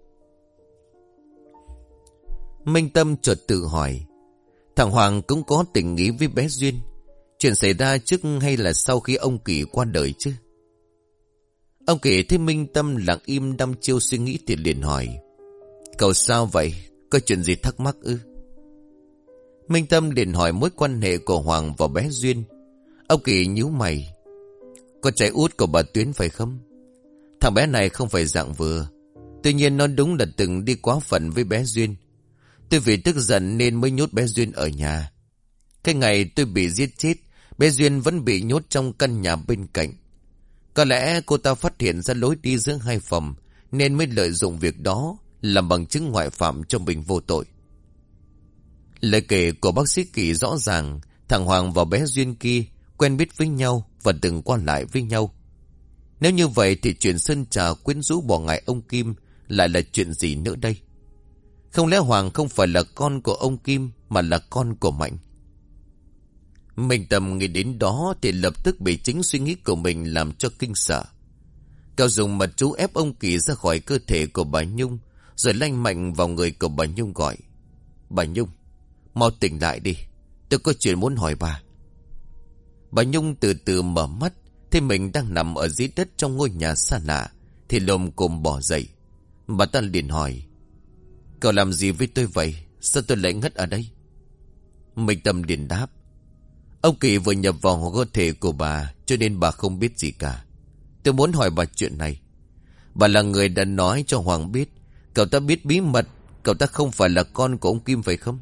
[SPEAKER 1] Minh Tâm chợt tự hỏi, thằng Hoàng cũng có tình ý với bé Duyên, Chuyện xảy ra trước hay là sau khi ông Kỳ qua đời chứ? Ông Kỳ thấy Minh Tâm lặng im đăm chiêu suy nghĩ thì liền hỏi. Cậu sao vậy? Có chuyện gì thắc mắc ư? Minh Tâm liền hỏi mối quan hệ của Hoàng và bé Duyên. Ông Kỳ nhíu mày. Con trai út của bà Tuyến phải không? Thằng bé này không phải dạng vừa. Tuy nhiên nó đúng là từng đi quá phận với bé Duyên. Tôi vì tức giận nên mới nhốt bé Duyên ở nhà. Cái ngày tôi bị giết chết, bé Duyên vẫn bị nhốt trong căn nhà bên cạnh. Có lẽ cô ta phát hiện ra lối đi giữa hai phòng nên mới lợi dụng việc đó làm bằng chứng ngoại phạm cho mình vô tội. Lời kể của bác sĩ Kỳ rõ ràng thằng Hoàng và bé Duyên kia quen biết với nhau và từng qua lại với nhau. Nếu như vậy thì chuyện Sơn Trà quyến rũ bỏ ngại ông Kim lại là chuyện gì nữa đây? Không lẽ Hoàng không phải là con của ông Kim mà là con của Mạnh? Minh Tâm nghĩ đến đó thì lập tức bị chính suy nghĩ của mình làm cho kinh sợ. Cậu dùng mật chú ép ông Kỳ ra khỏi cơ thể của bà Nhung, rồi lanh mạnh vào người của bà Nhung gọi. Bà Nhung, mau tỉnh lại đi, tôi có chuyện muốn hỏi bà. Bà Nhung từ từ mở mắt, thấy mình đang nằm ở dưới đất trong ngôi nhà xa lạ, thì lồm cồm bỏ dậy. Bà ta liền hỏi. Cậu làm gì với tôi vậy? Sao tôi lại ngất ở đây? Minh Tâm liền đáp. Ông Kỳ vừa nhập vào cơ thể của bà, cho nên bà không biết gì cả. Tôi muốn hỏi bà chuyện này. Bà là người đã nói cho Hoàng biết cậu ta biết bí mật cậu ta không phải là con của ông Kim phải không?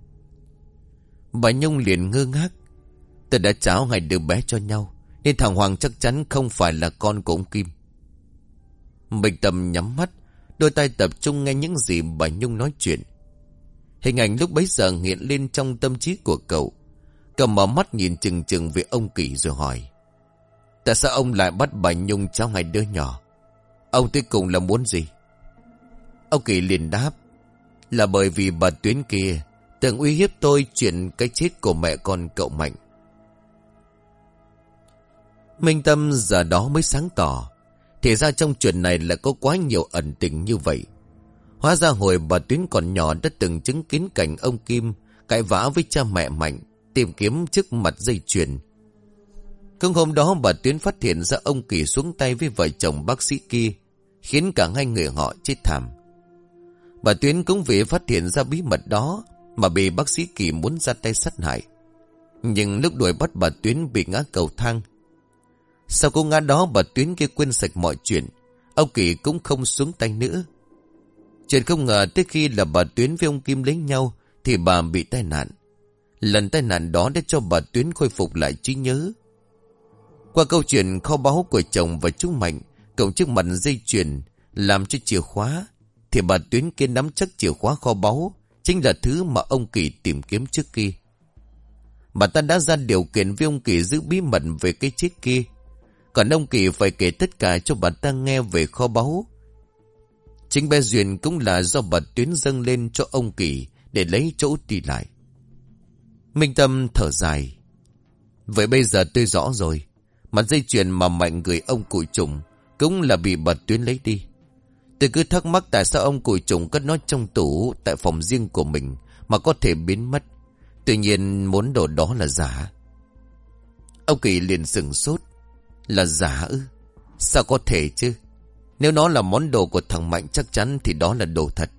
[SPEAKER 1] Bà Nhung liền ngơ ngác. Tôi đã trao hai đứa bé cho nhau, nên thằng Hoàng chắc chắn không phải là con của ông Kim. Minh Tâm nhắm mắt, đôi tay tập trung nghe những gì bà Nhung nói chuyện. Hình ảnh lúc bấy giờ hiện lên trong tâm trí của cậu. Cậu mở mắt nhìn chừng chừng về ông Kỳ rồi hỏi. Tại sao ông lại bắt bà Nhung cháu hai đứa nhỏ? Ông tới cùng là muốn gì? Ông Kỳ liền đáp. Là bởi vì bà Tuyến kia từng uy hiếp tôi chuyện cái chết của mẹ con cậu Mạnh. Minh Tâm giờ đó mới sáng tỏ. Thì ra trong chuyện này là có quá nhiều ẩn tình như vậy. Hóa ra hồi bà Tuyến còn nhỏ đã từng chứng kiến cảnh ông Kim cãi vã với cha mẹ Mạnh, tìm kiếm trước mặt dây chuyền. Cũng hôm đó bà Tuyến phát hiện ra ông Kỳ xuống tay với vợ chồng bác sĩ kia, khiến cả hai người họ chết thảm. Bà Tuyến cũng vì phát hiện ra bí mật đó mà bị bác sĩ Kỳ muốn ra tay sát hại. Nhưng lúc đuổi bắt bà Tuyến bị ngã cầu thang. Sau cú ngã đó bà Tuyến kia quên sạch mọi chuyện, ông Kỳ cũng không xuống tay nữa. Chuyện không ngờ tới khi là bà Tuyến với ông Kim lấy nhau thì bà bị tai nạn. Lần tai nạn đó đã cho bà Tuyến khôi phục lại trí nhớ. Qua câu chuyện kho báu của chồng và chú Mạnh cộng chiếc mặt dây chuyền làm cho chìa khóa, thì bà Tuyến kia nắm chắc chìa khóa kho báu chính là thứ mà ông Kỳ tìm kiếm trước kia. Bà ta đã ra điều kiện với ông Kỳ giữ bí mật về cái chết kia, còn ông Kỳ phải kể tất cả cho bà ta nghe về kho báu. Chính bé Duyên cũng là do bà Tuyến dâng lên cho ông Kỳ để lấy chỗ đi lại. Minh Tâm thở dài. Vậy bây giờ tôi rõ rồi. Mặt dây chuyền mà Mạnh gửi ông Cụ Trùng cũng là bị bà Tuyến lấy đi. Tôi cứ thắc mắc tại sao ông Cụ Trùng cất nó trong tủ tại phòng riêng của mình mà có thể biến mất. Tuy nhiên món đồ đó là giả. Ông Kỳ liền sửng sốt. Là giả ư? Sao có thể chứ? Nếu nó là món đồ của thằng Mạnh chắc chắn thì đó là đồ thật.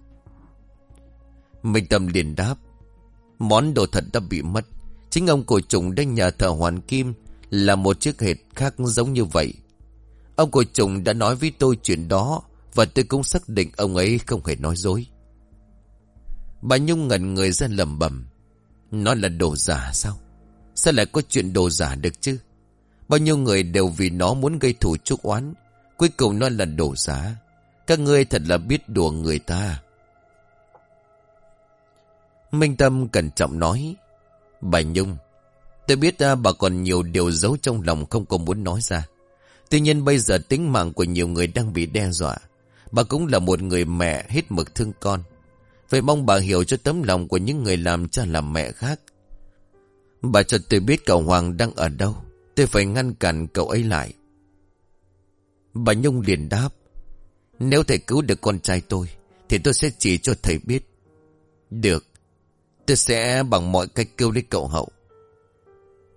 [SPEAKER 1] Minh Tâm liền đáp. Món đồ thật đã bị mất. Chính ông Cụ Trùng đã nhờ thợ hoàn kim là một chiếc hệt khác giống như vậy. Ông Cụ Trùng đã nói với tôi chuyện đó, và tôi cũng xác định ông ấy không hề nói dối. Bà Nhung ngẩn người ra lẩm bẩm. Nó là đồ giả sao? Sao lại có chuyện đồ giả được chứ? Bao nhiêu người đều vì nó muốn gây thù chuốc oán, cuối cùng nó là đồ giả. Các ngươi thật là biết đùa người ta. Minh Tâm cẩn trọng nói. Bà Nhung, tôi biết à, bà còn nhiều điều giấu trong lòng không có muốn nói ra. Tuy nhiên bây giờ tính mạng của nhiều người đang bị đe dọa. Bà cũng là một người mẹ hết mực thương con. Vậy mong bà hiểu cho tấm lòng của những người làm cha làm mẹ khác. Bà cho tôi biết cậu Hoàng đang ở đâu. Tôi phải ngăn cản cậu ấy lại. Bà Nhung liền đáp. Nếu thầy cứu được con trai tôi thì tôi sẽ chỉ cho thầy biết. Được, tôi sẽ bằng mọi cách kêu lấy cậu Hậu.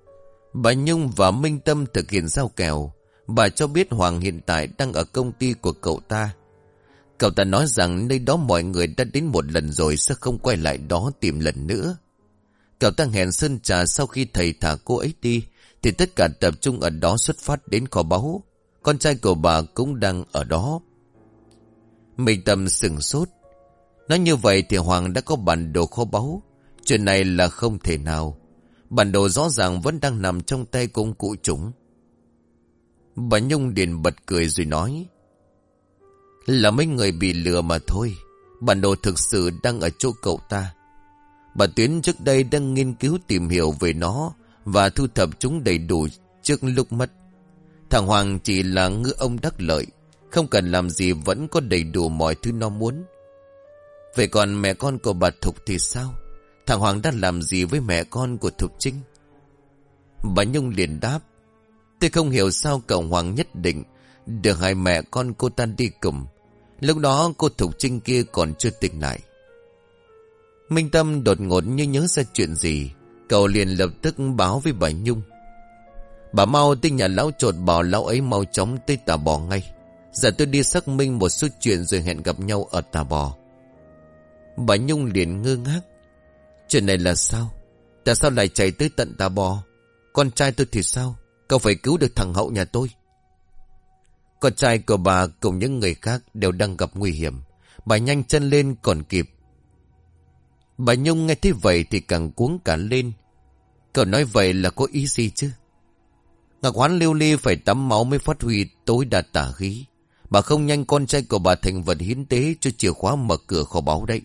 [SPEAKER 1] Bà Nhung và Minh Tâm thực hiện giao kèo. Bà cho biết Hoàng hiện tại đang ở công ty của cậu ta. Cậu ta nói rằng nơi đó mọi người đã đến một lần rồi, sẽ không quay lại đó tìm lần nữa. Cậu ta hẹn Sơn Trà sau khi thầy thả cô ấy đi thì tất cả tập trung ở đó xuất phát đến kho báu. Con trai của bà cũng đang ở đó. Minh Tâm sừng sốt. Nói như vậy thì Hoàng đã có bản đồ kho báu. Chuyện này là không thể nào. Bản đồ rõ ràng vẫn đang nằm trong tay công cụ chúng. Bà Nhung liền bật cười rồi nói: là mấy người bị lừa mà thôi. Bản đồ thực sự đang ở chỗ cậu ta. Bà Tuyến trước đây đang nghiên cứu tìm hiểu về nó và thu thập chúng đầy đủ trước lúc mất. Thằng Hoàng chỉ là ngư ông đắc lợi, không cần làm gì vẫn có đầy đủ mọi thứ nó muốn. Vậy còn mẹ con của bà Thục thì sao? Thằng Hoàng đã làm gì với mẹ con của Thục Trinh? Bà Nhung liền đáp: tôi không hiểu sao cậu Hoàng nhất định được hai mẹ con cô ta đi cùng. Lúc đó cô Thục Trinh kia còn chưa tỉnh lại. Minh Tâm đột ngột như nhớ ra chuyện gì. Cậu liền lập tức báo với bà Nhung: bà mau tới nhà lão Chột, bảo lão ấy mau chóng tới Tà Bò ngay. Giờ tôi đi xác minh một số chuyện rồi hẹn gặp nhau ở Tà Bò. Bà Nhung liền ngơ ngác. Chuyện này là sao? Tại sao lại chạy tới tận Tà Bò? Con trai tôi thì sao? Cậu phải cứu được thằng Hậu nhà tôi. Con trai của bà cùng những người khác đều đang gặp nguy hiểm. Bà nhanh chân lên còn kịp. Bà Nhung nghe thấy vậy thì càng cuống cả lên. Cậu nói vậy là có ý gì chứ? Ngọc Hoán Lưu Ly phải tắm máu mới phát huy tối đa tà khí. Bà không nhanh con trai của bà thành vật hiến tế cho chìa khóa mở cửa kho báu đấy.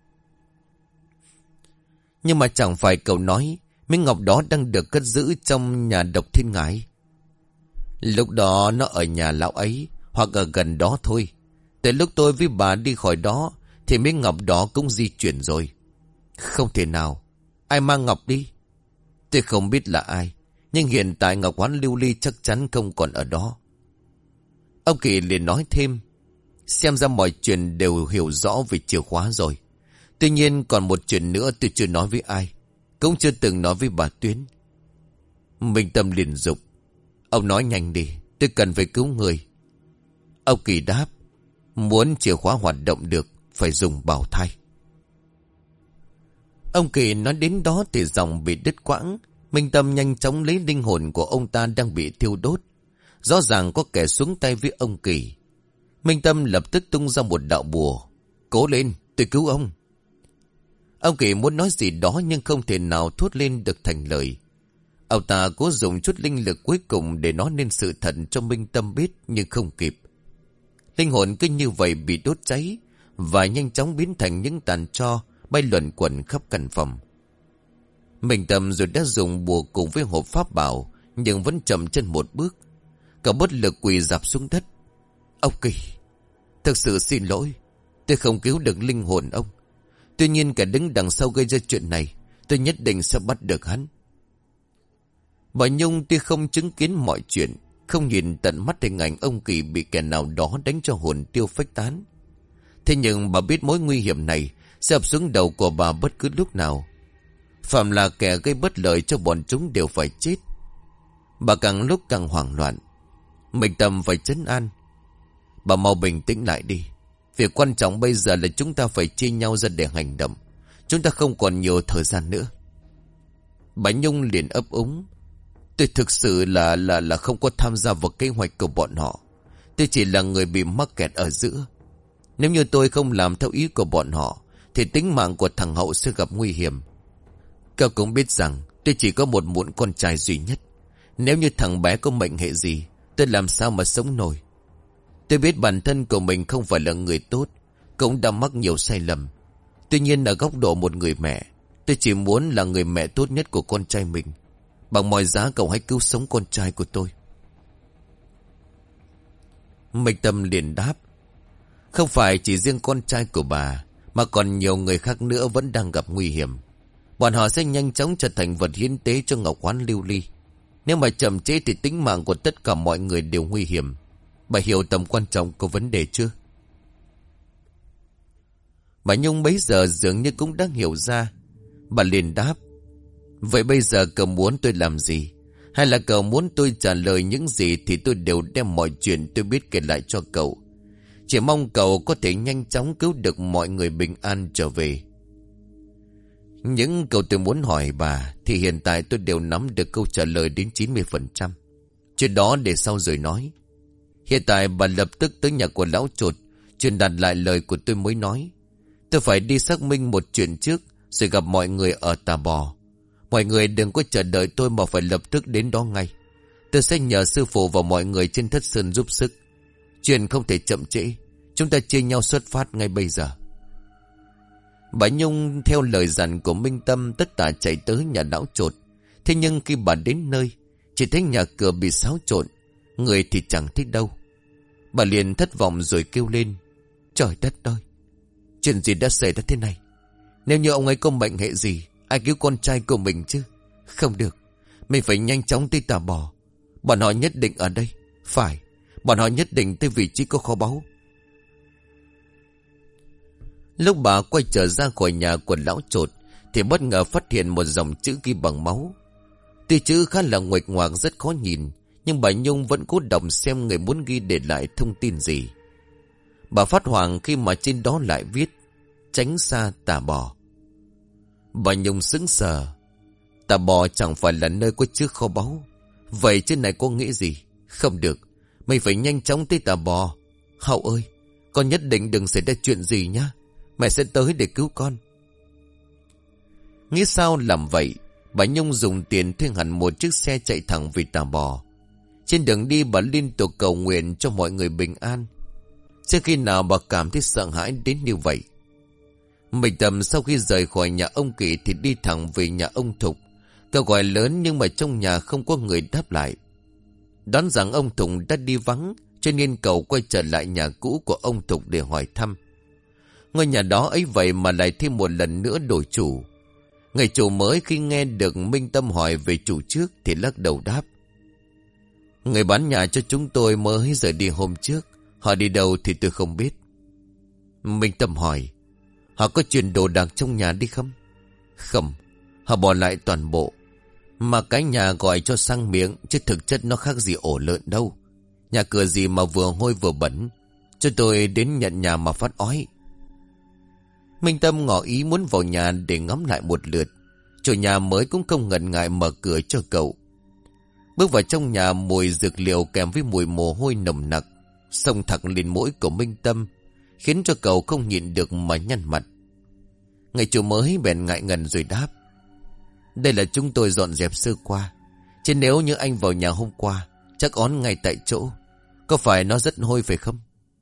[SPEAKER 1] Nhưng mà chẳng phải cậu nói miếng ngọc đó đang được cất giữ trong nhà Độc Thiên Ngải. Lúc đó nó ở nhà lão ấy hoặc ở gần đó thôi. Tới lúc tôi với bà đi khỏi đó thì miếng ngọc đó cũng di chuyển rồi. Không thể nào. Ai mang ngọc đi? Tôi không biết là ai, nhưng hiện tại Ngọc Hoán Lưu Ly chắc chắn không còn ở đó. Ông Kỳ liền nói thêm: xem ra mọi chuyện đều hiểu rõ về chìa khóa rồi. Tuy nhiên còn một chuyện nữa tôi chưa nói với ai, cũng chưa từng nói với bà Tuyến. Minh Tâm liền dục: ông nói nhanh đi, tôi cần phải cứu người. Ông Kỳ đáp: muốn chìa khóa hoạt động được phải dùng bào thai. Ông Kỳ nói đến đó thì giọng bị đứt quãng. Minh Tâm nhanh chóng lấy linh hồn của ông ta đang bị thiêu đốt. Rõ ràng có kẻ xuống tay với ông Kỳ. Minh Tâm lập tức tung ra một đạo bùa: cố lên, tôi cứu ông. Ông Kỳ muốn nói gì đó nhưng không thể nào thốt lên được thành lời. Ông ta cố dùng chút linh lực cuối cùng để nói nên sự thật cho Minh Tâm biết, nhưng không kịp. Linh hồn cứ như vậy bị đốt cháy và nhanh chóng biến thành những tàn tro bay luẩn quẩn khắp căn phòng. Minh Tâm rồi đã dùng bùa cùng với hộp pháp bảo, nhưng vẫn chậm chân một bước. Cả bất lực quỳ rạp xuống đất. Ông Kỳ, thực sự xin lỗi, tôi không cứu được linh hồn ông. Tuy nhiên kẻ đứng đằng sau gây ra chuyện này, tôi nhất định sẽ bắt được hắn. Bà Nhung tuy không chứng kiến mọi chuyện, không nhìn tận mắt hình ảnh ông Kỳ bị kẻ nào đó đánh cho hồn tiêu phách tán. Thế nhưng bà biết mối nguy hiểm này sẽ ập xuống đầu của bà bất cứ lúc nào. Phạm là kẻ gây bất lợi cho bọn chúng đều phải chết. Bà càng lúc càng hoảng loạn. Minh Tâm phải trấn an: bà mau bình tĩnh lại đi. Việc quan trọng bây giờ là chúng ta phải chia nhau ra để hành động. Chúng ta không còn nhiều thời gian nữa. Bà Nhung liền ấp úng: tôi thực sự là là là không có tham gia vào kế hoạch của bọn họ. Tôi chỉ là người bị mắc kẹt ở giữa. Nếu như tôi không làm theo ý của bọn họ thì tính mạng của thằng Hậu sẽ gặp nguy hiểm. Cậu cũng biết rằng tôi chỉ có một muộn con trai duy nhất. Nếu như thằng bé có mệnh hệ gì, tôi làm sao mà sống nổi. Tôi biết bản thân của mình không phải là người tốt, cũng đã mắc nhiều sai lầm. Tuy nhiên ở góc độ một người mẹ, tôi chỉ muốn là người mẹ tốt nhất của con trai mình. Bằng mọi giá cậu hãy cứu sống con trai của tôi. Minh Tâm liền đáp: không phải chỉ riêng con trai của bà, mà còn nhiều người khác nữa vẫn đang gặp nguy hiểm. Bọn họ sẽ nhanh chóng trở thành vật hiến tế cho Ngọc Hoán Lưu Ly. Nếu mà chậm trễ thì tính mạng của tất cả mọi người đều nguy hiểm. Bà hiểu tầm quan trọng của vấn đề chưa? Bà Nhung bấy giờ dường như cũng đang hiểu ra. Bà liền đáp: vậy bây giờ cậu muốn tôi làm gì? Hay là cậu muốn tôi trả lời những gì thì tôi đều đem mọi chuyện tôi biết kể lại cho cậu. Chỉ mong cậu có thể nhanh chóng cứu được mọi người bình an trở về. Những câu tôi muốn hỏi bà thì hiện tại tôi đều nắm được câu trả lời đến chín mươi phần trăm. Chuyện đó để sau rồi nói. Hiện tại bà lập tức tới nhà của lão chuột, truyền đạt lại lời của tôi mới nói. Tôi phải đi xác minh một chuyện trước, rồi gặp mọi người ở Tà Bò. Mọi người đừng có chờ đợi tôi mà phải lập tức đến đó ngay. Tôi sẽ nhờ sư phụ và mọi người trên Thất Sơn giúp sức. Chuyện không thể chậm trễ. Chúng ta chia nhau xuất phát ngay bây giờ. Bà Nhung theo lời dặn của Minh Tâm tất tả chạy tới nhà lão chuột. Thế nhưng khi bà đến nơi, chỉ thấy nhà cửa bị xáo trộn, người thì chẳng thích đâu. Bà liền thất vọng rồi kêu lên. Trời đất ơi, chuyện gì đã xảy ra thế này? Nếu như ông ấy có bệnh hệ gì, ai cứu con trai của mình chứ? Không được, mình phải nhanh chóng tới Tà Bò. Bọn họ nhất định ở đây. Phải, bọn họ nhất định tới vị trí có kho báu. Lúc bà quay trở ra khỏi nhà của lão chuột thì bất ngờ phát hiện một dòng chữ ghi bằng máu. Tuy chữ khá là nguệch ngoạc rất khó nhìn, nhưng bà Nhung vẫn cố đọc xem người muốn ghi để lại thông tin gì. Bà phát hoảng khi mà trên đó lại viết tránh xa Tà Bò. Bà Nhung sững sờ. Tà Bò chẳng phải là nơi có chứa kho báu. Vậy trên này có nghĩa gì? Không được, mình phải nhanh chóng tới Tà Bò. Hậu ơi, con nhất định đừng xảy ra chuyện gì nhá. Mẹ sẽ tới để cứu con. Nghĩ sao làm vậy, bà Nhung dùng tiền thuê hẳn một chiếc xe chạy thẳng về Tà Bò. Trên đường đi bà liên tục cầu nguyện cho mọi người bình an. Chưa khi nào bà cảm thấy sợ hãi đến như vậy. Mình Tâm sau khi rời khỏi nhà ông Kỳ thì đi thẳng về nhà ông Thục. Cậu gọi lớn nhưng mà trong nhà không có người đáp lại. Đoán rằng ông Thục đã đi vắng, cho nên cậu quay trở lại nhà cũ của ông Thục để hỏi thăm. Ngôi nhà đó ấy vậy mà lại thêm một lần nữa đổi chủ. Người chủ mới khi nghe được Minh Tâm hỏi về chủ trước thì lắc đầu đáp. Người bán nhà cho chúng tôi mới rời đi hôm trước. Họ đi đâu thì tôi không biết. Minh Tâm hỏi. Họ có chuyển đồ đạc trong nhà đi không? Không, họ bỏ lại toàn bộ. Mà cái nhà gọi cho sang miệng, chứ thực chất nó khác gì ổ lợn đâu. Nhà cửa gì mà vừa hôi vừa bẩn. Cho tôi đến nhận nhà mà phát ói. Minh Tâm ngỏ ý muốn vào nhà để ngắm lại một lượt. Chủ nhà mới cũng không ngần ngại mở cửa cho cậu. Bước vào trong nhà, mùi dược liệu kèm với mùi mồ hôi nồng nặc xông thẳng lên mũi của Minh Tâm, khiến cho cậu không nhịn được mà nhăn mặt. Người chủ mới bèn ngại ngần rồi đáp. Đây là chúng tôi dọn dẹp sơ qua. Chứ nếu như anh vào nhà hôm qua, chắc ón ngay tại chỗ. Có phải nó rất hôi phải không?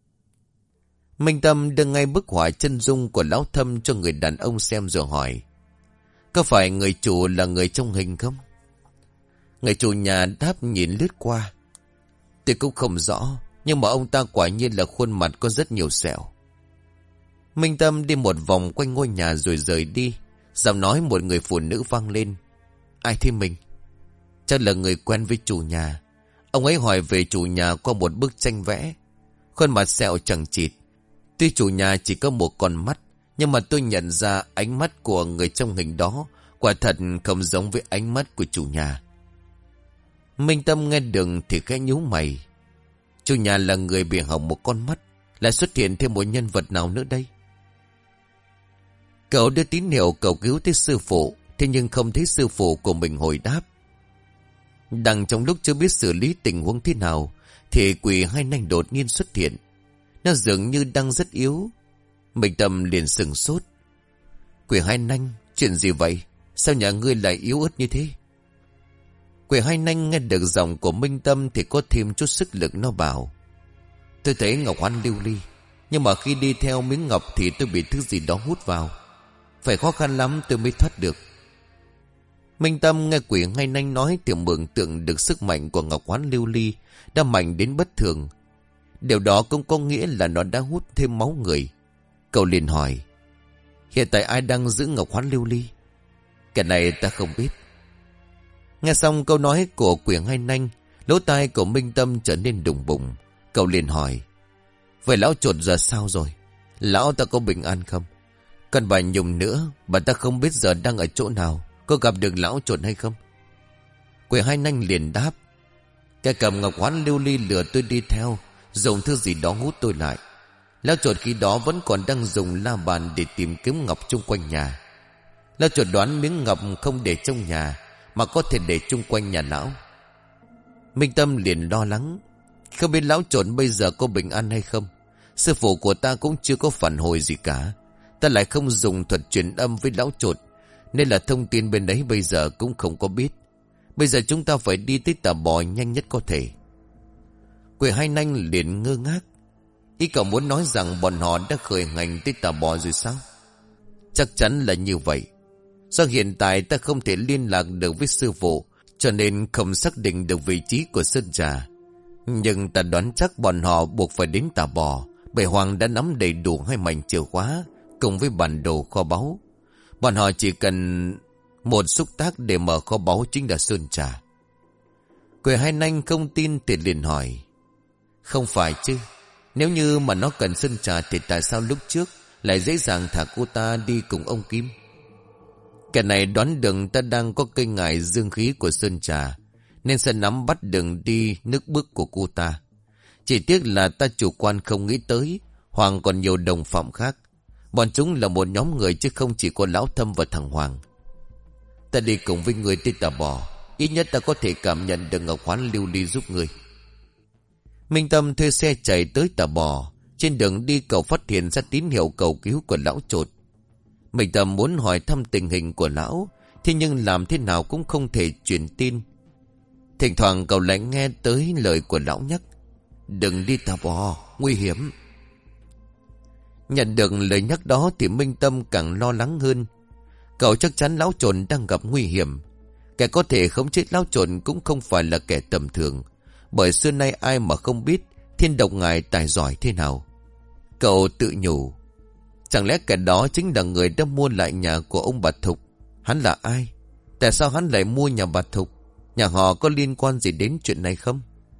[SPEAKER 1] Minh Tâm đưa ngay bức họa chân dung của lão Thâm cho người đàn ông xem rồi hỏi. Có phải người chủ là người trong hình không? Người chủ nhà đáp nhìn lướt qua. Tôi cũng không rõ, nhưng mà ông ta quả nhiên là khuôn mặt có rất nhiều sẹo. Minh Tâm đi một vòng quanh ngôi nhà rồi rời đi. Giọng nói một người phụ nữ vang lên. Ai thế mình? Chắc là người quen với chủ nhà. Ông ấy hỏi về chủ nhà qua một bức tranh vẽ. Khuôn mặt sẹo chẳng chịt. Tuy chủ nhà chỉ có một con mắt, nhưng mà tôi nhận ra ánh mắt của người trong hình đó quả thật không giống với ánh mắt của chủ nhà. Minh Tâm nghe được thì khẽ nhíu mày. Chủ nhà là người bị hỏng một con mắt, lại xuất hiện thêm một nhân vật nào nữa đây? Cậu đưa tín hiệu cầu cứu tới sư phụ, thế nhưng không thấy sư phụ của mình hồi đáp. Đang trong lúc chưa biết xử lý tình huống thế nào, thì quỷ hai nanh đột nhiên xuất hiện. Nó dường như đang rất yếu. Minh Tâm liền sừng sốt. Quỷ hai nanh, chuyện gì vậy? Sao nhà ngươi lại yếu ớt như thế? Quỷ hai nanh nghe được giọng của Minh Tâm thì có thêm chút sức lực, nó bảo. Tôi thấy ngọc hoan lưu ly, nhưng mà khi đi theo miếng ngọc thì tôi bị thứ gì đó hút vào. Phải khó khăn lắm tôi mới thoát được. Minh Tâm nghe quỷ hai nanh nói thì mường tượng được sức mạnh của ngọc hoán lưu ly đã mạnh đến bất thường. Điều đó cũng có nghĩa là nó đã hút thêm máu người. Cậu liền hỏi. Hiện tại ai đang giữ ngọc hoán lưu ly? Cái này ta không biết. Nghe xong câu nói của quỷ hai nanh, lỗ tai của Minh Tâm trở nên đùng bùng. Cậu liền hỏi. Vậy lão chuột giờ sao rồi? Lão ta có bình an không? Còn bà Nhung nữa, bà ta không biết giờ đang ở chỗ nào. Có gặp được lão chuột hay không? Quỷ hai nanh liền đáp: Kẻ cầm ngọc hoán lưu ly lừa tôi đi theo, dùng thứ gì đó hút tôi lại. Lão chuột khi đó vẫn còn đang dùng la bàn để tìm kiếm ngọc chung quanh nhà. Lão chuột đoán miếng ngọc không để trong nhà, mà có thể để chung quanh nhà lão. Minh Tâm liền lo lắng: Không biết lão chuột bây giờ có bình an hay không? Sư phụ của ta cũng chưa có phản hồi gì cả. Ta lại không dùng thuật truyền âm với lão chuột, nên là thông tin bên đấy bây giờ cũng không có biết. Bây giờ chúng ta phải đi tới Tà Bò nhanh nhất có thể. Quỷ hai nanh liền ngơ ngác. Ý cậu muốn nói rằng bọn họ đã khởi hành tới Tà Bò rồi sao? Chắc chắn là như vậy. Do hiện tại ta không thể liên lạc được với sư phụ, cho nên không xác định được vị trí của Sơn Trà. Nhưng ta đoán chắc bọn họ buộc phải đến Tà Bò, bởi Hoàng đã nắm đầy đủ hai mảnh chìa khóa cùng với bản đồ kho báu. Bọn họ chỉ cần một xúc tác để mở kho báu, chính là Sơn Trà. Quỷ hai nanh không tin thì liền hỏi: Không phải chứ? Nếu như mà nó cần Sơn Trà thì tại sao lúc trước lại dễ dàng thả cô ta đi cùng ông Kim? Kẻ này đoán được ta đang có cây ngải dương khí của Sơn Trà, nên sẽ nắm bắt đường đi nước bước của cô ta. Chỉ tiếc là ta chủ quan không nghĩ tới Hoàng còn nhiều đồng phạm khác. Bọn chúng là một nhóm người chứ không chỉ có Lão Thâm và thằng Hoàng. Ta đi cùng với người tới Tà Bò, ít nhất ta có thể cảm nhận được ngọc hoán lưu ly giúp người. Minh Tâm thuê xe chạy tới Tà Bò. Trên đường đi cậu phát hiện ra tín hiệu cầu cứu của lão chuột. Minh Tâm muốn hỏi thăm tình hình của lão, thế nhưng làm thế nào cũng không thể truyền tin. Thỉnh thoảng cậu lại nghe tới lời của lão nhắc: Đừng đi Tà Bò, nguy hiểm. Nhận được lời nhắc đó thì Minh Tâm càng lo lắng hơn. Cậu chắc chắn lão trồn đang gặp nguy hiểm. Kẻ có thể khống chế lão trồn cũng không phải là kẻ tầm thường, bởi xưa nay ai mà không biết thiên độc ngài tài giỏi thế nào. Cậu tự nhủ: Chẳng lẽ kẻ đó chính là người đã mua lại nhà của ông bà Thục? Hắn là ai? Tại sao hắn lại mua nhà bà Thục? Nhà họ có liên quan gì đến chuyện này không?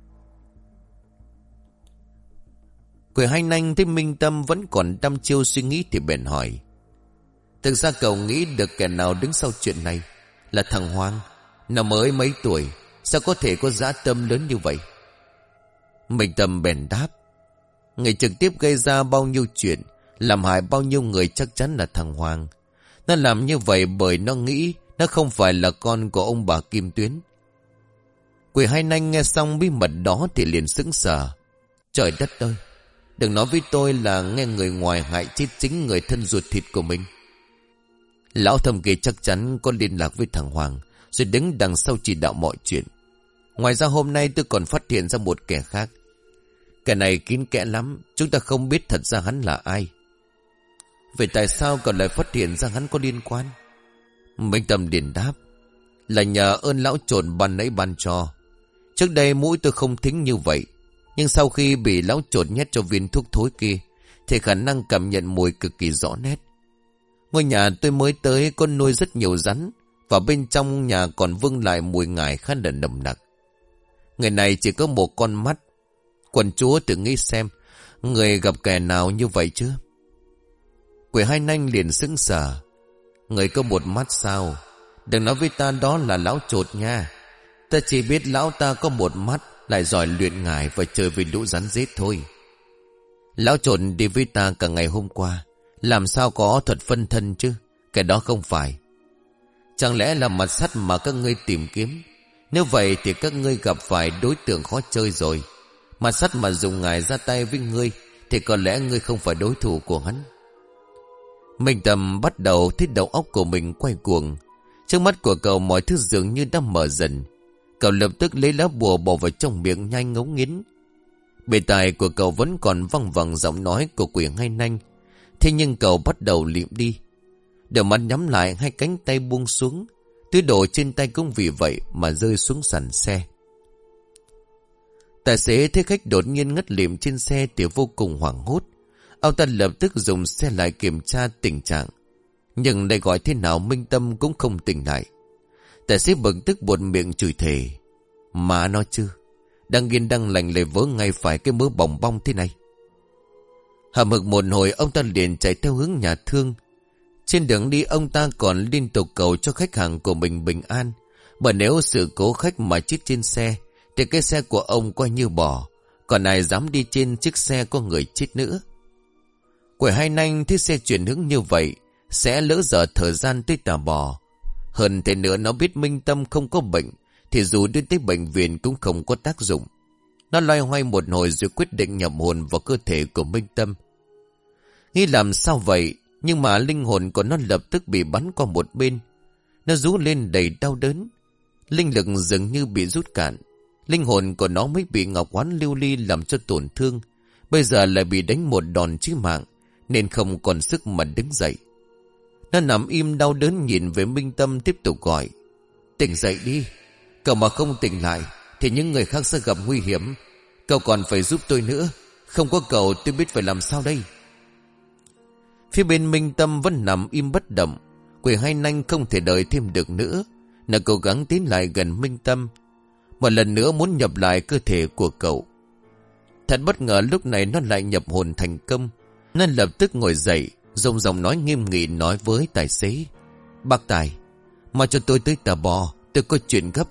[SPEAKER 1] Quỷ hai nanh thấy Minh Tâm vẫn còn đăm chiêu suy nghĩ thì bèn hỏi: Thực ra cậu nghĩ được kẻ nào đứng sau chuyện này? Là thằng Hoàng. Nó mới mấy tuổi, sao có thể có dã tâm lớn như vậy? Minh Tâm bèn đáp: Người trực tiếp gây ra bao nhiêu chuyện, làm hại bao nhiêu người chắc chắn là thằng Hoàng. Nó làm như vậy bởi nó nghĩ nó không phải là con của ông bà Kim Tuyến. Quỷ hai nanh nghe xong bí mật đó thì liền sững sờ. Trời đất ơi! Đừng nói với tôi là nghe người ngoài hại chết chính người thân ruột thịt của mình. Lão Thâm kia chắc chắn có liên lạc với thằng Hoàng, rồi đứng đằng sau chỉ đạo mọi chuyện. Ngoài ra hôm nay tôi còn phát hiện ra một kẻ khác. Kẻ này kín kẽ lắm, chúng ta không biết thật ra hắn là ai. Vậy tại sao còn lại phát hiện ra hắn có liên quan? Minh Tâm liền đáp: Là nhờ ơn lão trồn ban nãy ban cho. Trước đây mũi tôi không thính như vậy, nhưng sau khi bị lão trồn nhét cho viên thuốc thối kia thì khả năng cảm nhận mùi cực kỳ rõ nét. Ngôi nhà tôi mới tới có nuôi rất nhiều rắn, và bên trong nhà còn vương lại mùi ngải khá là nồng nặc. Người này chỉ có một con mắt. Quần chúa tự nghĩ xem, người gặp kẻ nào như vậy chứ? Quỷ hai nanh liền sững sờ. Người có một mắt sao? Đừng nói với ta đó là lão trột nha. Ta chỉ biết lão ta có một mắt, lại giỏi luyện ngải và chơi với lũ rắn rết thôi. Lão trột đi với ta cả ngày hôm qua, làm sao có thuật phân thân chứ? Cái đó không phải. Chẳng lẽ là mặt sắt mà các ngươi tìm kiếm? Nếu vậy thì các ngươi gặp phải đối tượng khó chơi rồi. Mặt sắt mà dùng ngải ra tay với ngươi thì có lẽ ngươi không phải đối thủ của hắn. Minh Tâm bắt đầu thấy đầu óc của mình quay cuồng. Trước mắt của cậu mọi thứ dường như đã mở dần. Cậu lập tức lấy lá bùa bỏ vào trong miệng nhai ngấu nghiến. Bề tai của cậu vẫn còn văng vẳng giọng nói của quỷ hai nanh. Thế nhưng cậu bắt đầu liệm đi. Đôi mắt nhắm lại, hai cánh tay buông xuống. Túi đồ trên tay cũng vì vậy mà rơi xuống sàn xe. Tài xế thấy khách đột nhiên ngất lịm trên xe thì vô cùng hoảng hốt. Ông ta lập tức dùng xe lại kiểm tra tình trạng. Nhưng lại gọi thế nào Minh Tâm cũng không tỉnh lại. Tài xế bực tức buột miệng chửi thề: Mà nó chứ, đang yên đang lành lại vớ ngay phải cái mớ bỏng bong thế này. Hậm hực một hồi ông ta liền chạy theo hướng nhà thương. Trên đường đi ông ta còn liên tục cầu cho khách hàng của mình bình an, Bởi nếu sự cố khách mà chết trên xe thì cái xe của ông coi như bỏ, còn ai dám đi trên chiếc xe có người chết nữa. Quỷ hai nanh thấy xe chuyển hướng như vậy sẽ lỡ dở thời gian tới Tà Bò. Hơn thế nữa nó biết Minh Tâm không có bệnh thì dù đưa tới bệnh viện cũng không có tác dụng. Nó loay hoay một hồi rồi quyết định nhập hồn vào cơ thể của Minh Tâm. Nghĩ làm sao vậy, nhưng mà linh hồn của nó lập tức bị bắn qua một bên. Nó rú lên đầy đau đớn. Linh lực dường như bị rút cạn. Linh hồn của nó mới bị ngọc hoán lưu ly làm cho tổn thương. Bây giờ lại bị đánh một đòn chí mạng, nên không còn sức mà đứng dậy. Nó nằm im đau đớn nhìn về Minh Tâm tiếp tục gọi. Tỉnh dậy đi. Cậu mà không tỉnh lại thì những người khác sẽ gặp nguy hiểm. Cậu còn phải giúp tôi nữa. Không có cậu tôi biết phải làm sao đây. Phía bên Minh Tâm vẫn nằm im bất động. Quỷ hai nanh không thể đợi thêm được nữa. Nó cố gắng tiến lại gần Minh Tâm, một lần nữa muốn nhập lại cơ thể của cậu. Thật bất ngờ lúc này nó lại nhập hồn thành công. Nó lập tức ngồi dậy, dùng giọng nói nghiêm nghị nói với tài xế. Bác Tài, mà cho tôi tới Tà Bò, tôi có chuyện gấp.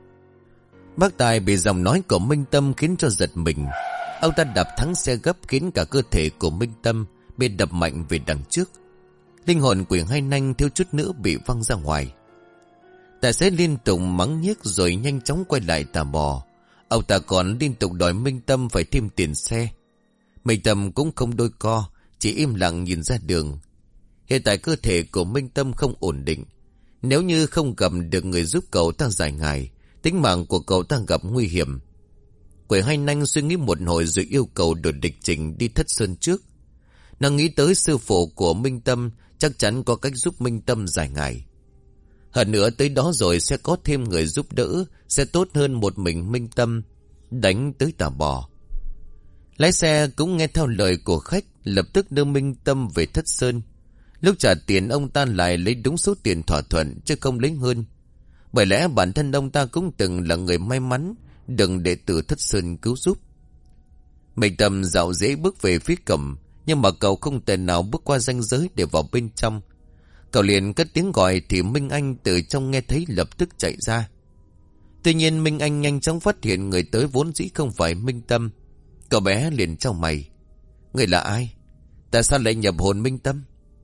[SPEAKER 1] Bác Tài bị giọng nói của Minh Tâm khiến cho giật mình. Ông ta đạp thắng xe gấp khiến cả cơ thể của Minh Tâm bị đập mạnh về đằng trước. Linh hồn quỷ hai nanh thiếu chút nữa bị văng ra ngoài. Tài xế liên tục mắng nhiếc rồi nhanh chóng quay lại Tà Bò. Ông ta còn liên tục đòi Minh Tâm phải thêm tiền xe. Minh Tâm cũng không đôi co, chỉ im lặng nhìn ra đường. Hiện tại cơ thể của Minh Tâm không ổn định. Nếu như không gặp được người giúp cậu ta giải ngài, tính mạng của cậu ta gặp nguy hiểm. Quỷ hai nanh suy nghĩ một hồi rồi yêu cầu đội địch trình đi Thất Sơn trước. Nàng nghĩ tới sư phụ của Minh Tâm chắc chắn có cách giúp Minh Tâm giải ngài. Hơn nữa tới đó rồi sẽ có thêm người giúp đỡ, sẽ tốt hơn một mình Minh Tâm đánh tới Tà Bò. Lái xe cũng nghe theo lời của khách, lập tức đưa Minh Tâm về Thất Sơn. Lúc trả tiền ông ta lại lấy đúng số tiền thỏa thuận chứ không lấy hơn. Bởi lẽ bản thân ông ta cũng từng là người may mắn được đệ tử Thất Sơn cứu giúp. Minh Tâm dạo dễ bước về phía cổng, nhưng mà cậu không thể nào bước qua ranh giới để vào bên trong. Cậu liền cất tiếng gọi thì Minh Anh từ trong nghe thấy lập tức chạy ra. Tuy nhiên Minh Anh nhanh chóng phát hiện người tới vốn dĩ không phải Minh Tâm. Cậu bé liền chau mày. Người là ai? Tại sao lại nhập hồn Minh Tâm?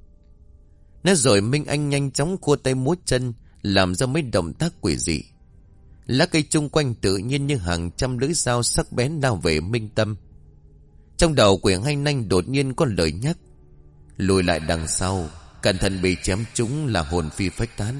[SPEAKER 1] Nói rồi Minh Anh nhanh chóng khua tay múa chân, làm ra mấy động tác quỷ dị. Lá cây chung quanh tự nhiên như hàng trăm lưỡi dao sắc bén lao về Minh Tâm. Trong đầu quỷ hai nanh đột nhiên có lời nhắc. Lùi lại đằng sau, cẩn thận bị chém trúng là hồn phi phách tán.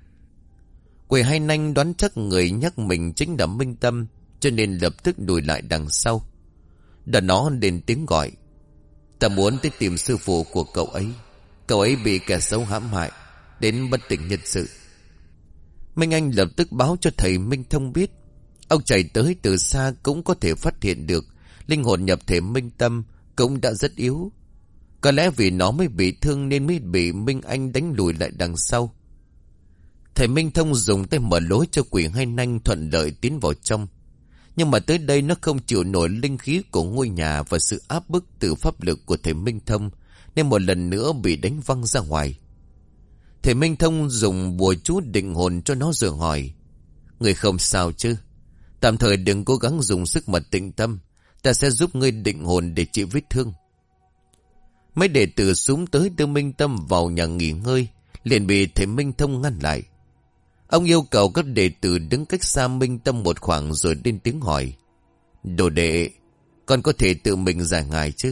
[SPEAKER 1] Quỷ hai nanh đoán chắc người nhắc mình chính là Minh Tâm, cho nên lập tức lùi lại đằng sau. Đợt nó lên tiếng gọi. Ta muốn tới tìm sư phụ của cậu ấy. Cậu ấy bị kẻ xấu hãm hại, đến bất tỉnh nhân sự. Minh Anh lập tức báo cho thầy Minh Thông biết. Ông chạy tới từ xa cũng có thể phát hiện được linh hồn nhập thể Minh Tâm cũng đã rất yếu. Có lẽ vì nó mới bị thương nên mới bị Minh Anh đánh lùi lại đằng sau. Thầy Minh Thông dùng tay mở lối cho quỷ hai nanh thuận lợi tiến vào trong. Nhưng mà tới đây nó không chịu nổi linh khí của ngôi nhà và sự áp bức từ pháp lực của thầy Minh Thông, nên một lần nữa bị đánh văng ra ngoài. Thầy Minh Thông dùng bùa chú định hồn cho nó rồi hỏi. Người không sao chứ? Tạm thời đừng cố gắng dùng sức mà tĩnh tâm. Ta sẽ giúp ngươi định hồn để trị vết thương. Mấy đệ tử xuống tới đưa Minh Tâm vào nhà nghỉ ngơi, liền bị thầy Minh Thông ngăn lại. Ông yêu cầu các đệ tử đứng cách xa Minh Tâm một khoảng rồi lên tiếng hỏi. Đồ đệ, con có thể tự mình giải ngài chứ?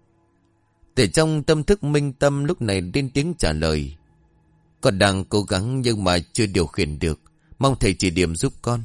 [SPEAKER 1] Từ trong tâm thức Minh Tâm lúc này lên tiếng trả lời. Con đang cố gắng nhưng mà chưa điều khiển được, mong thầy chỉ điểm giúp con.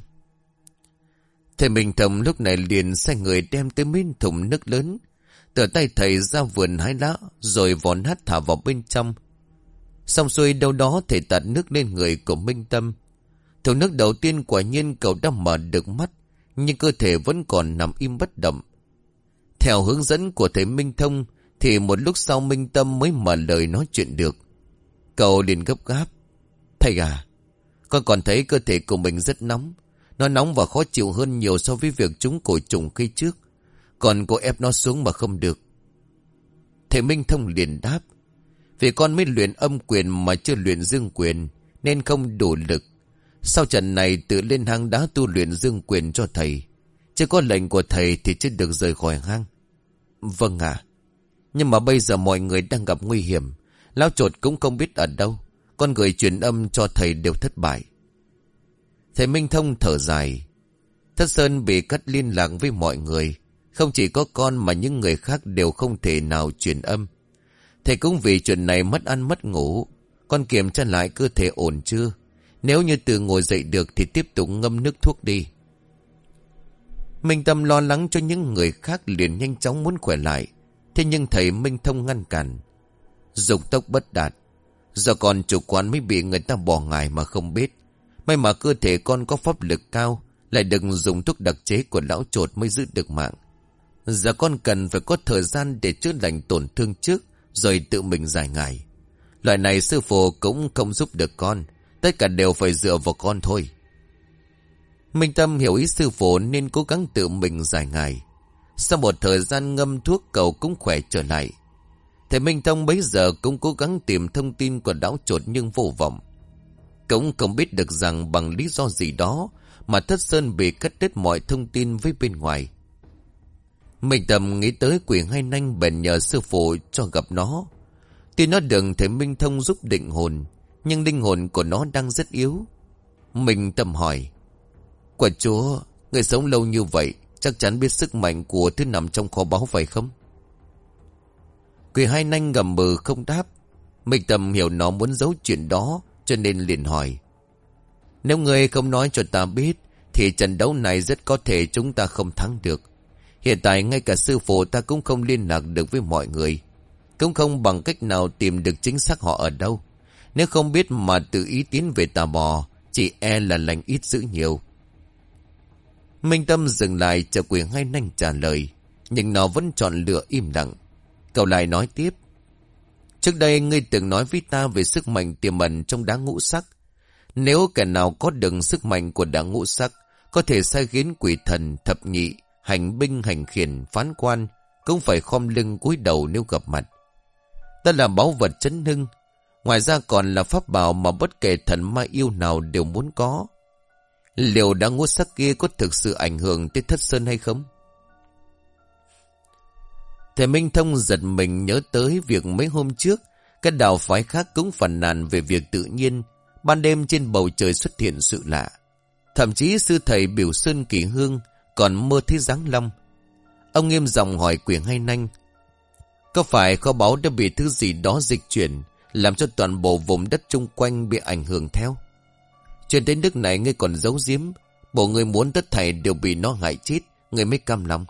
[SPEAKER 1] Thầy Minh Thông lúc này liền sai người đem tới mấy thùng nước lớn. Từ tay thầy ra vườn hái lá rồi vò nát thả vào bên trong. Xong xuôi đâu đó thầy tạt nước lên người của Minh Tâm. Thùng nước đầu tiên quả nhiên cậu đã mở được mắt, nhưng cơ thể vẫn còn nằm im bất động. Theo hướng dẫn của thầy Minh Thông thì một lúc sau Minh Tâm mới mở lời nói chuyện được. Cậu liền gấp gáp. Thầy à, con còn thấy cơ thể của mình rất nóng. Nó nóng và khó chịu hơn nhiều so với việc chúng cổ trùng khi trước. Còn cô ép nó xuống mà không được. Thầy Minh Thông liền đáp. Vì con mới luyện âm quyền mà chưa luyện dương quyền, nên không đủ lực. Sau trận này tự lên hang đá tu luyện dương quyền cho thầy. Chứ có lệnh của thầy thì chưa được rời khỏi hang. Vâng ạ. Nhưng mà bây giờ mọi người đang gặp nguy hiểm. Lão Chột cũng không biết ở đâu. Con người truyền âm cho thầy đều thất bại. Thầy Minh Thông thở dài. Thất Sơn bị cắt liên lạc với mọi người. Không chỉ có con mà những người khác đều không thể nào truyền âm. Thầy cũng vì chuyện này mất ăn mất ngủ. Con kiểm tra lại cơ thể ổn chưa? Nếu như từ ngồi dậy được thì tiếp tục ngâm nước thuốc đi. Minh Tâm lo lắng cho những người khác liền nhanh chóng muốn khỏe lại. Thế nhưng thầy Minh Thông ngăn cản. Dục tốc bất đạt. Giờ còn chủ quán mới bị người ta bỏ ngài mà không biết. May mà cơ thể con có pháp lực cao. Lại đừng dùng thuốc đặc chế của lão Chột mới giữ được mạng. Giờ con cần phải có thời gian để chữa lành tổn thương trước. Rồi tự mình giải ngài. Loại này sư phụ cũng không giúp được con. Tất cả đều phải dựa vào con thôi. Minh Tâm hiểu ý sư phụ nên cố gắng tự mình giải ngài. Sau một thời gian ngâm thuốc cậu cũng khỏe trở lại. Thầy Minh Thông bấy giờ cũng cố gắng tìm thông tin của lão Chột nhưng vô vọng. Cũng không biết được rằng bằng lý do gì đó mà Thất Sơn bị cắt đứt mọi thông tin với bên ngoài. Minh Tâm nghĩ tới quỷ hai nanh bèn nhờ sư phụ cho gặp nó. Tuy nó được thầy Minh Thông giúp định hồn, nhưng linh hồn của nó đang rất yếu. Minh Tâm hỏi: Quả chúa, người sống lâu như vậy chắc chắn biết sức mạnh của thứ nằm trong kho báu phải không? Quỷ hai nanh gầm bừ không đáp. Minh Tâm hiểu nó muốn giấu chuyện đó cho nên liền hỏi: Nếu người không nói cho ta biết thì trận đấu này rất có thể chúng ta không thắng được. Hiện tại ngay cả sư phụ ta cũng không liên lạc được với mọi người, cũng không bằng cách nào tìm được chính xác họ ở đâu. Nếu không biết mà tự ý tiến về Tà Bò, chỉ e là lành ít dữ nhiều. Minh Tâm dừng lại chờ quỷ hai nanh trả lời, nhưng nó vẫn chọn lựa im lặng. Cậu lại nói tiếp: Trước đây ngươi từng nói với ta về sức mạnh tiềm ẩn trong đá ngũ sắc. Nếu kẻ nào có được sức mạnh của đá ngũ sắc, có thể sai khiến quỷ thần, thập nhị, hành binh, hành khiển, phán quan cũng phải khom lưng cúi đầu nếu gặp mặt. Ta là báu vật chấn hưng, ngoài ra còn là pháp bảo mà bất kể thần ma yêu nào đều muốn có. Liệu đá ngũ sắc kia có thực sự ảnh hưởng tới Thất Sơn hay không? Thầy Minh Thông giật mình nhớ tới việc mấy hôm trước các đạo phái khác cũng phàn nàn về việc tự nhiên ban đêm trên bầu trời xuất hiện sự lạ. Thậm chí sư thầy Biểu Sơn Kỳ Hương còn mơ thấy giáng long. Ông nghiêm giọng hỏi quỷ hai nanh: Có phải kho báu đã bị thứ gì đó dịch chuyển, làm cho toàn bộ vùng đất chung quanh bị ảnh hưởng theo? Chuyện đến nước này ngươi còn giấu giếm, bộ ngươi muốn tất thảy đều bị nó hại chết, ngươi mới cam lòng.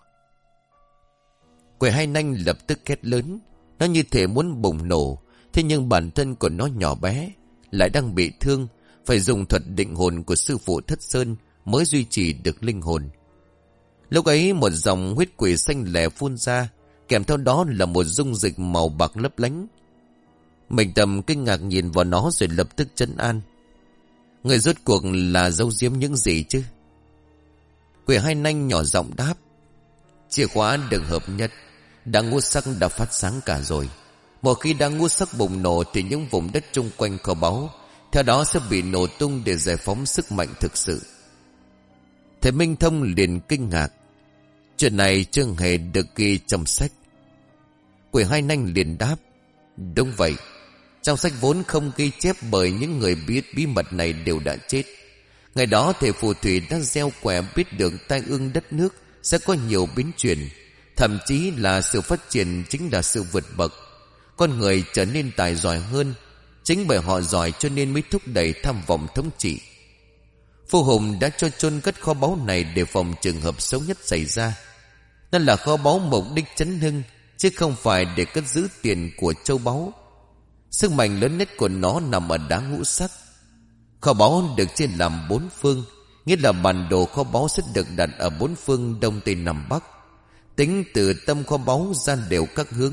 [SPEAKER 1] Quỷ hai nanh lập tức hét lớn, nó như thể muốn bùng nổ. Thế nhưng bản thân của nó nhỏ bé, lại đang bị thương, phải dùng thuật định hồn của sư phụ Thất Sơn mới duy trì được linh hồn. Lúc ấy một dòng huyết quỷ xanh lẻ phun ra, kèm theo đó là một dung dịch màu bạc lấp lánh. Minh Tâm kinh ngạc nhìn vào nó rồi lập tức trấn an: Người rốt cuộc là giấu giếm những gì chứ? Quỷ hai nanh nhỏ giọng đáp: Chìa khóa được hợp nhất, đá ngũ sắc đã phát sáng cả rồi. Một khi đá ngũ sắc bùng nổ thì những vùng đất chung quanh kho báu theo đó sẽ bị nổ tung để giải phóng sức mạnh thực sự. Thầy Minh Thông liền kinh ngạc: Chuyện này chưa hề được ghi trong sách. Quỷ hai nanh liền đáp: Đúng vậy. Trong sách vốn không ghi chép bởi những người biết bí mật này đều đã chết. Ngày đó thầy phù thủy đã gieo quẻ biết được tai ương đất nước sẽ có nhiều biến chuyển, thậm chí là sự phát triển chính là sự vượt bậc. Con người trở nên tài giỏi hơn, chính bởi họ giỏi cho nên mới thúc đẩy tham vọng thống trị. Vua Hùng đã cho chôn cất kho báu này để phòng trường hợp xấu nhất xảy ra.นั่นlà kho báu mục đích chấn hưng, chứ không phải để cất giữ tiền của châu báu. Sức mạnh lớn nhất của nó nằm ở đá ngũ sắc. Kho báu được chia làm bốn phương, nghĩa là bản đồ kho báu sẽ được đặt ở bốn phương đông tây nam bắc, tính từ tâm kho báu ra đều các hướng.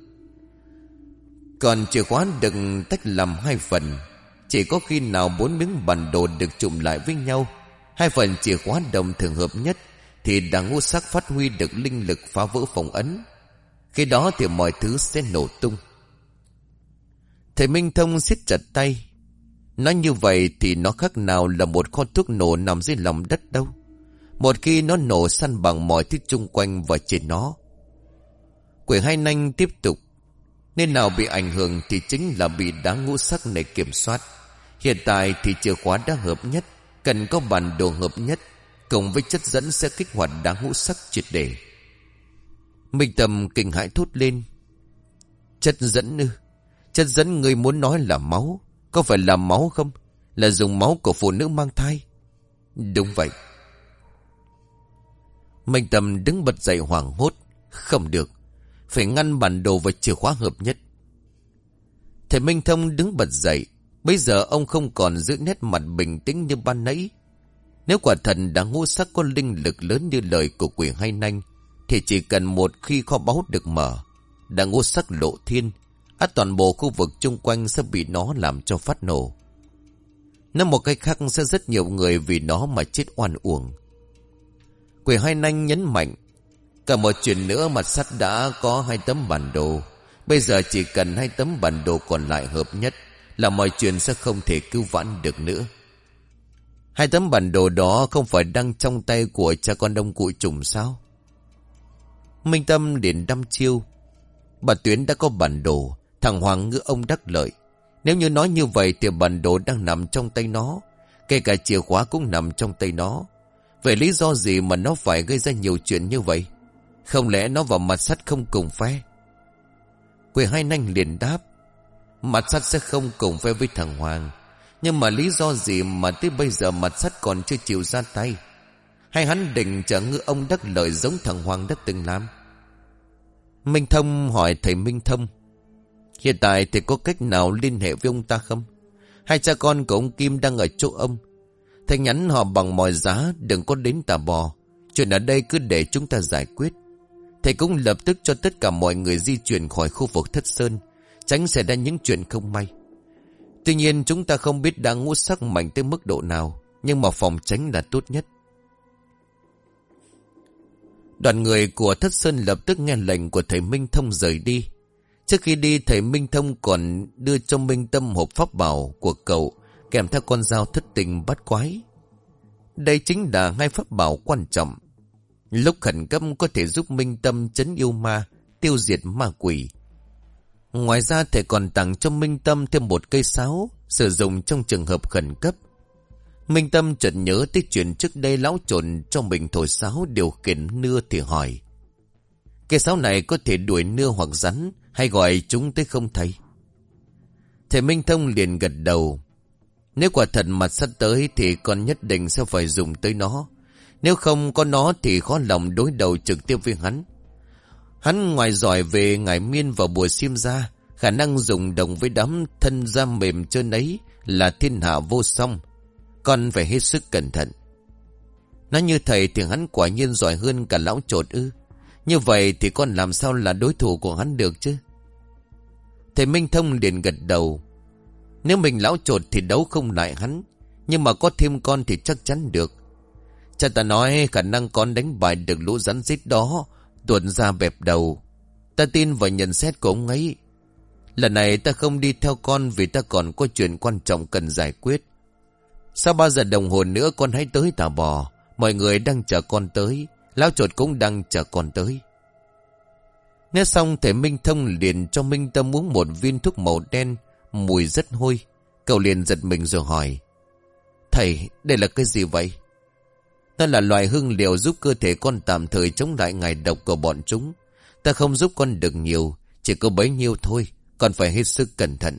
[SPEAKER 1] Còn chìa khóa được tách làm hai phần. Chỉ có khi nào bốn miếng bản đồ được trụm lại với nhau, hai phần chìa khóa đồng thường hợp nhất, thì đá ngũ sắc phát huy được linh lực phá vỡ phong ấn. Khi đó thì mọi thứ sẽ nổ tung. Thầy Minh Thông siết chặt tay: Nói như vậy thì nó khác nào là một kho thuốc nổ nằm dưới lòng đất đâu. Một khi nó nổ săn bằng mọi thứ chung quanh và trên nó. Quỷ hai nanh tiếp tục. Nên nào bị ảnh hưởng thì chính là bị đá ngũ sắc này kiểm soát. Hiện tại thì chìa khóa đã hợp nhất, cần có bản đồ hợp nhất, cùng với chất dẫn sẽ kích hoạt đá ngũ sắc triệt để. Minh Tâm kinh hãi thốt lên. Chất dẫn ư? Chất dẫn người muốn nói là máu? Có phải là máu không? Là dùng máu của phụ nữ mang thai? Đúng vậy. Minh Tâm đứng bật dậy hoảng hốt. Không được, phải ngăn bản đồ và chìa khóa hợp nhất. Thầy Minh Thông đứng bật dậy. Bây giờ ông không còn giữ nét mặt bình tĩnh như ban nãy. Nếu quả thật đã ngũ sắc có linh lực lớn như lời của quỷ hai nanh, thì chỉ cần một khi kho báu được mở, đã ngũ sắc lộ thiên, ắt toàn bộ khu vực chung quanh sẽ bị nó làm cho phát nổ. Nói một cách khác, sẽ rất nhiều người vì nó mà chết oan uổng. Quỷ hai nanh nhấn mạnh. Cả một chuyện nữa, mặt sắt đã có hai tấm bản đồ. Bây giờ chỉ cần hai tấm bản đồ còn lại hợp nhất là mọi chuyện sẽ không thể cứu vãn được nữa. Hai tấm bản đồ đó không phải đang trong tay của cha con ông cụ Trùng sao? Minh Tâm liền đăm chiêu. Bà Tuyến đã có bản đồ, thằng Hoàng ngữ ông đắc lợi. Nếu như nói như vậy thì bản đồ đang nằm trong tay nó, kể cả chìa khóa cũng nằm trong tay nó. Vậy lý do gì mà nó phải gây ra nhiều chuyện như vậy? Không lẽ nó và mặt sắt không cùng phe? Quỷ hai nanh liền đáp. Mặt sắt sẽ không cùng phe với thằng Hoàng. Nhưng mà lý do gì mà tới bây giờ mặt sắt còn chưa chịu ra tay? Hay hắn định trả ngư ông đắc lợi giống thằng Hoàng đã từng làm? Minh Thông hỏi thầy Minh Thông. Hiện tại thì có cách nào liên hệ với ông ta không? Hai cha con của ông Kim đang ở chỗ ông. Thầy nhắn họ bằng mọi giá đừng có đến Tà Bò. Chuyện ở đây cứ để chúng ta giải quyết. Thầy cũng lập tức cho tất cả mọi người di chuyển khỏi khu vực Thất Sơn, tránh xảy ra những chuyện không may. Tuy nhiên chúng ta không biết đã ngũ sắc mạnh tới mức độ nào, nhưng mà phòng tránh là tốt nhất. Đoàn người của Thất Sơn lập tức nghe lệnh của thầy Minh Thông rời đi. Trước khi đi, thầy Minh Thông còn đưa cho Minh Tâm hộp pháp bảo của cậu, kèm theo con dao thất tình bát quái. Đây chính là hai pháp bảo quan trọng. Lúc khẩn cấp có thể giúp Minh Tâm trấn yêu ma, tiêu diệt ma quỷ. Ngoài ra thầy còn tặng cho Minh Tâm thêm một cây sáo, sử dụng trong trường hợp khẩn cấp. Minh Tâm chợt nhớ tới chuyện trước đây lão trộn cho mình thổi sáo điều khiển nưa thì hỏi. Cây sáo này có thể đuổi nưa hoặc rắn, hay gọi chúng tới không thầy? Thầy Minh Thông liền gật đầu. Nếu quả thật mặt sắt tới thì con nhất định sẽ phải dùng tới nó. Nếu không có nó thì khó lòng đối đầu trực tiếp với hắn. Hắn ngoài giỏi về ngải miên và bùa xiêm ra, khả năng dùng đồng với đám thân da mềm trơn ấy là thiên hạ vô song. Con phải hết sức cẩn thận. Nói như thầy thì hắn quả nhiên giỏi hơn cả lão trột ư? Như vậy thì con làm sao là đối thủ của hắn được chứ? Thầy Minh Thông liền gật đầu. Nếu mình lão trột thì đấu không lại hắn, nhưng mà có thêm con thì chắc chắn được. Cha ta nói khả năng con đánh bại được lũ rắn rít đó tuột ra bẹp đầu. Ta tin vào nhận xét của ông ấy. Lần này ta không đi theo con vì ta còn có chuyện quan trọng cần giải quyết. Sau ba giờ đồng hồ nữa con hãy tới Tà Bò. Mọi người đang chờ con tới. Lão trột cũng đang chờ con tới. Nói xong thầy Minh Thông liền cho Minh Tâm uống một viên thuốc màu đen, mùi rất hôi. Cậu liền giật mình rồi hỏi. Thầy, đây là cái gì vậy? Nó là loại hương liệu giúp cơ thể con tạm thời chống lại ngài độc của bọn chúng. Ta không giúp con được nhiều, chỉ có bấy nhiêu thôi, con phải hết sức cẩn thận.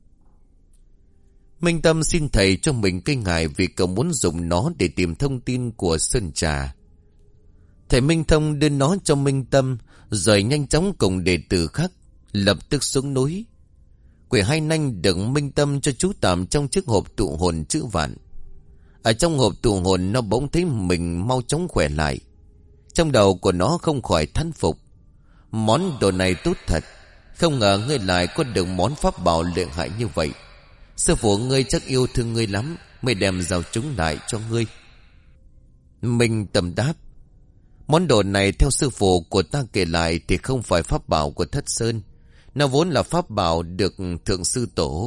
[SPEAKER 1] Minh Tâm xin thầy cho mình cây ngải vì cậu muốn dùng nó để tìm thông tin của Sơn Trà. Thầy Minh Thông đưa nó cho Minh Tâm, rồi nhanh chóng cùng đệ tử khác lập tức xuống núi. Quỷ hai nanh đựng Minh Tâm cho chú tạm trong chiếc hộp tụ hồn chữ vạn. Ở trong hộp tụ hồn nó bỗng thấy mình mau chóng khỏe lại. Trong đầu của nó không khỏi thán phục. Món đồ này tốt thật. Không ngờ ngươi lại có được món pháp bảo lợi hại như vậy. Sư phụ ngươi chắc yêu thương ngươi lắm, mới đem giao chúng lại cho ngươi. Minh Tâm đáp. Món đồ này theo sư phụ của ta kể lại thì không phải pháp bảo của Thất Sơn. Nó vốn là pháp bảo được Thượng Sư Tổ,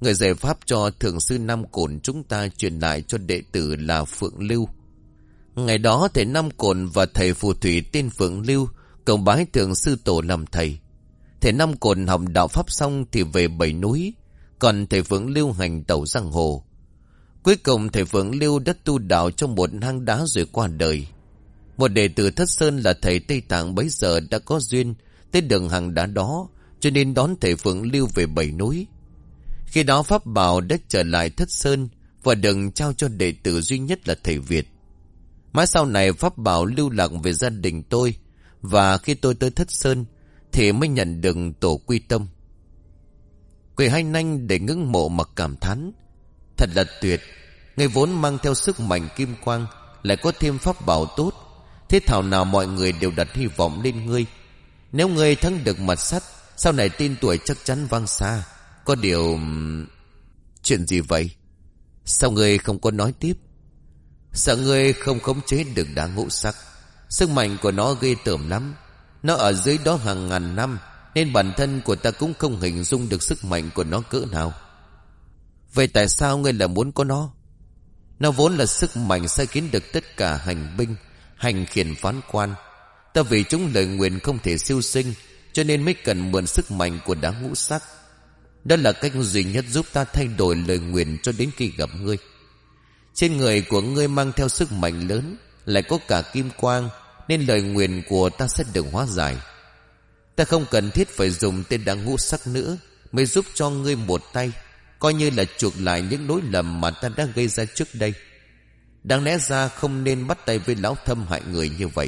[SPEAKER 1] Người giải pháp cho thượng sư Nam Cổn chúng ta truyền lại cho đệ tử là Phượng Lưu. Ngày đó thầy Nam Cổn và thầy phù thủy tên Phượng Lưu cầu bái thượng sư tổ làm thầy. Thầy Nam Cổn học đạo pháp xong thì về Bảy Núi, còn thầy Phượng Lưu hành tẩu giang hồ. Cuối cùng thầy Phượng Lưu đã tu đạo trong một hang đá rồi qua đời. Một đệ tử Thất Sơn là thầy Tây Tạng bấy giờ đã có duyên tới đường hang đá đó, cho nên đón thầy Phượng Lưu về Bảy Núi. Khi đó pháp bảo đã trở lại Thất Sơn và được trao cho đệ tử duy nhất là thầy Việt. Mãi sau này pháp bảo lưu lạc về gia đình tôi, và khi tôi tới Thất Sơn thì mới nhận được tổ quy tông. Quỳ hai nanh để ngưỡng mộ mà cảm thán: thật là tuyệt, người vốn mang theo sức mạnh kim quang, lại có thêm pháp bảo tốt, thế thảo nào mọi người đều đặt hy vọng lên ngươi. Nếu ngươi thắng được mặt sắt, sau này tên tuổi chắc chắn vang xa. Có điều... Chuyện gì vậy? Sao ngươi không có nói tiếp? Sợ ngươi không khống chế được đá ngũ sắc. Sức mạnh của nó ghê tởm lắm. Nó ở dưới đó hàng ngàn năm, nên bản thân của ta cũng không hình dung được sức mạnh của nó cỡ nào. Vậy tại sao ngươi lại muốn có nó? Nó vốn là sức mạnh sai khiến được tất cả hành binh, hành khiển phán quan. Ta vì chúng lời nguyền không thể siêu sinh, cho nên mới cần mượn sức mạnh của đá ngũ sắc. Đó là cách duy nhất giúp ta thay đổi lời nguyền cho đến khi gặp ngươi. Trên người của ngươi mang theo sức mạnh lớn, lại có cả kim quang, nên lời nguyền của ta sẽ được hóa giải. Ta không cần thiết phải dùng tên đá ngũ sắc nữa, mới giúp cho ngươi một tay, coi như là chuộc lại những lỗi lầm mà ta đã gây ra trước đây. Đáng lẽ ra không nên bắt tay với lão Thâm hại người như vậy.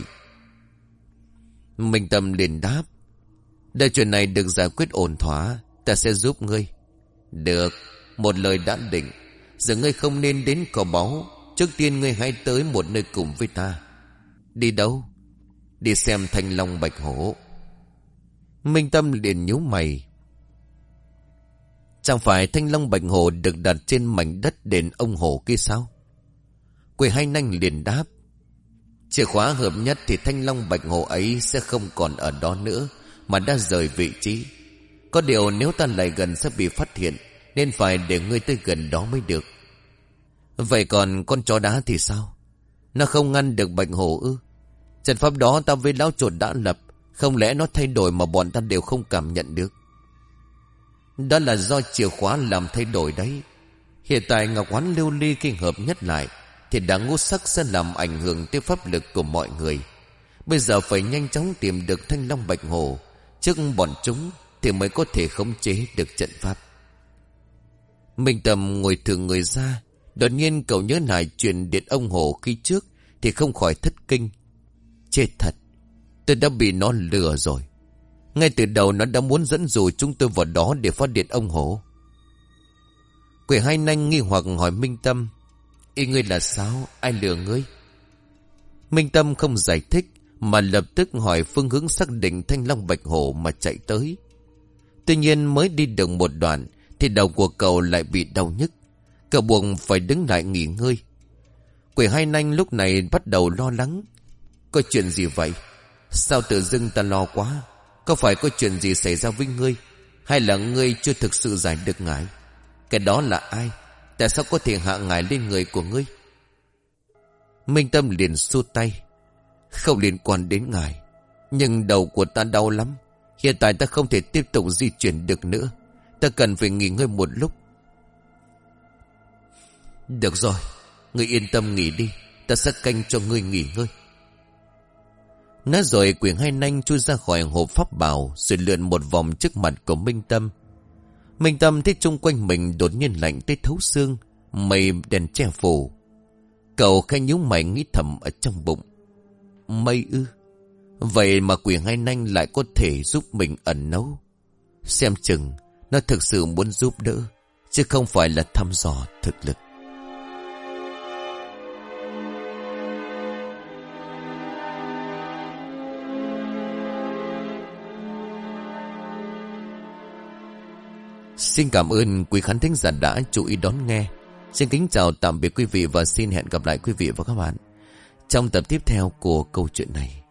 [SPEAKER 1] Minh Tâm liền đáp: để chuyện này được giải quyết ổn thỏa, ta sẽ giúp ngươi. Được, một lời đã định. Giờ ngươi không nên đến kho báu, trước tiên ngươi hãy tới một nơi cùng với ta. Đi đâu? Đi xem Thanh Long Bạch Hổ. Minh Tâm liền nhíu mày. Chẳng phải Thanh Long Bạch Hổ được đặt trên mảnh đất đền ông Hổ kia sao? Quỳ hai nanh liền đáp: chìa khóa hợp nhất thì Thanh Long Bạch Hổ ấy sẽ không còn ở đó nữa, mà đã rời vị trí. Có điều nếu ta lại gần sẽ bị phát hiện, nên phải để ngươi tới gần đó mới được. Vậy còn con chó đá thì sao? Nó không ngăn được Bạch Hổ ư? Trận pháp đó ta với lão chuột đã lập, không lẽ nó thay đổi mà bọn ta đều không cảm nhận được? Đó là do chìa khóa làm thay đổi đấy. Hiện tại ngọc hoán lưu ly khi hợp nhất lại thì đá ngũ sắc sẽ làm ảnh hưởng tới pháp lực của mọi người. Bây giờ phải nhanh chóng tìm được Thanh Long Bạch Hổ, trước bọn chúng thì mới có thể khống chế được trận pháp. Minh Tâm ngồi thử người ra, đột nhiên cậu nhớ lại chuyện điện ông Hổ khi trước thì không khỏi thất kinh. Chết thật, tôi đã bị nó lừa rồi. Ngay từ đầu nó đã muốn dẫn dụ chúng tôi vào đó để phát điện ông Hổ. Quỷ hai nanh nghi hoặc hỏi Minh Tâm: ý ngươi là sao? Ai lừa ngươi? Minh Tâm không giải thích, mà lập tức hỏi phương hướng xác định Thanh Long Bạch Hổ mà chạy tới. Tuy nhiên mới đi được một đoạn thì đầu của cậu lại bị đau nhức. Cậu buộc phải đứng lại nghỉ ngơi. Quỷ hai nanh lúc này bắt đầu lo lắng. Có chuyện gì vậy? Sao tự dưng ta lo quá? Có phải có chuyện gì xảy ra với ngươi, hay là ngươi chưa thực sự giải được ngài? Cái đó là ai? Tại sao có thể hạ ngài lên người của ngươi? Minh Tâm liền xua tay: không liên quan đến ngài, nhưng đầu của ta đau lắm. Hiện tại ta không thể tiếp tục di chuyển được nữa, ta cần phải nghỉ ngơi một lúc. Được rồi, ngươi yên tâm nghỉ đi, ta sẽ canh cho ngươi nghỉ ngơi. Nói rồi quỷ hai nanh chui ra khỏi hộp pháp bảo, rồi lượn một vòng trước mặt của Minh Tâm. Minh Tâm thấy chung quanh mình đột nhiên lạnh tới thấu xương, mây đèn che phủ. Cậu khẽ nhíu mày nghĩ thầm ở trong bụng: mây ư? Vậy mà quỷ hai nanh lại có thể giúp mình ẩn nấu. Xem chừng nó thực sự muốn giúp đỡ, chứ không phải là thăm dò thực lực. Xin cảm ơn quý khán thính giả đã chú ý đón nghe. Xin kính chào tạm biệt quý vị và xin hẹn gặp lại quý vị và các bạn trong tập tiếp theo của câu chuyện này.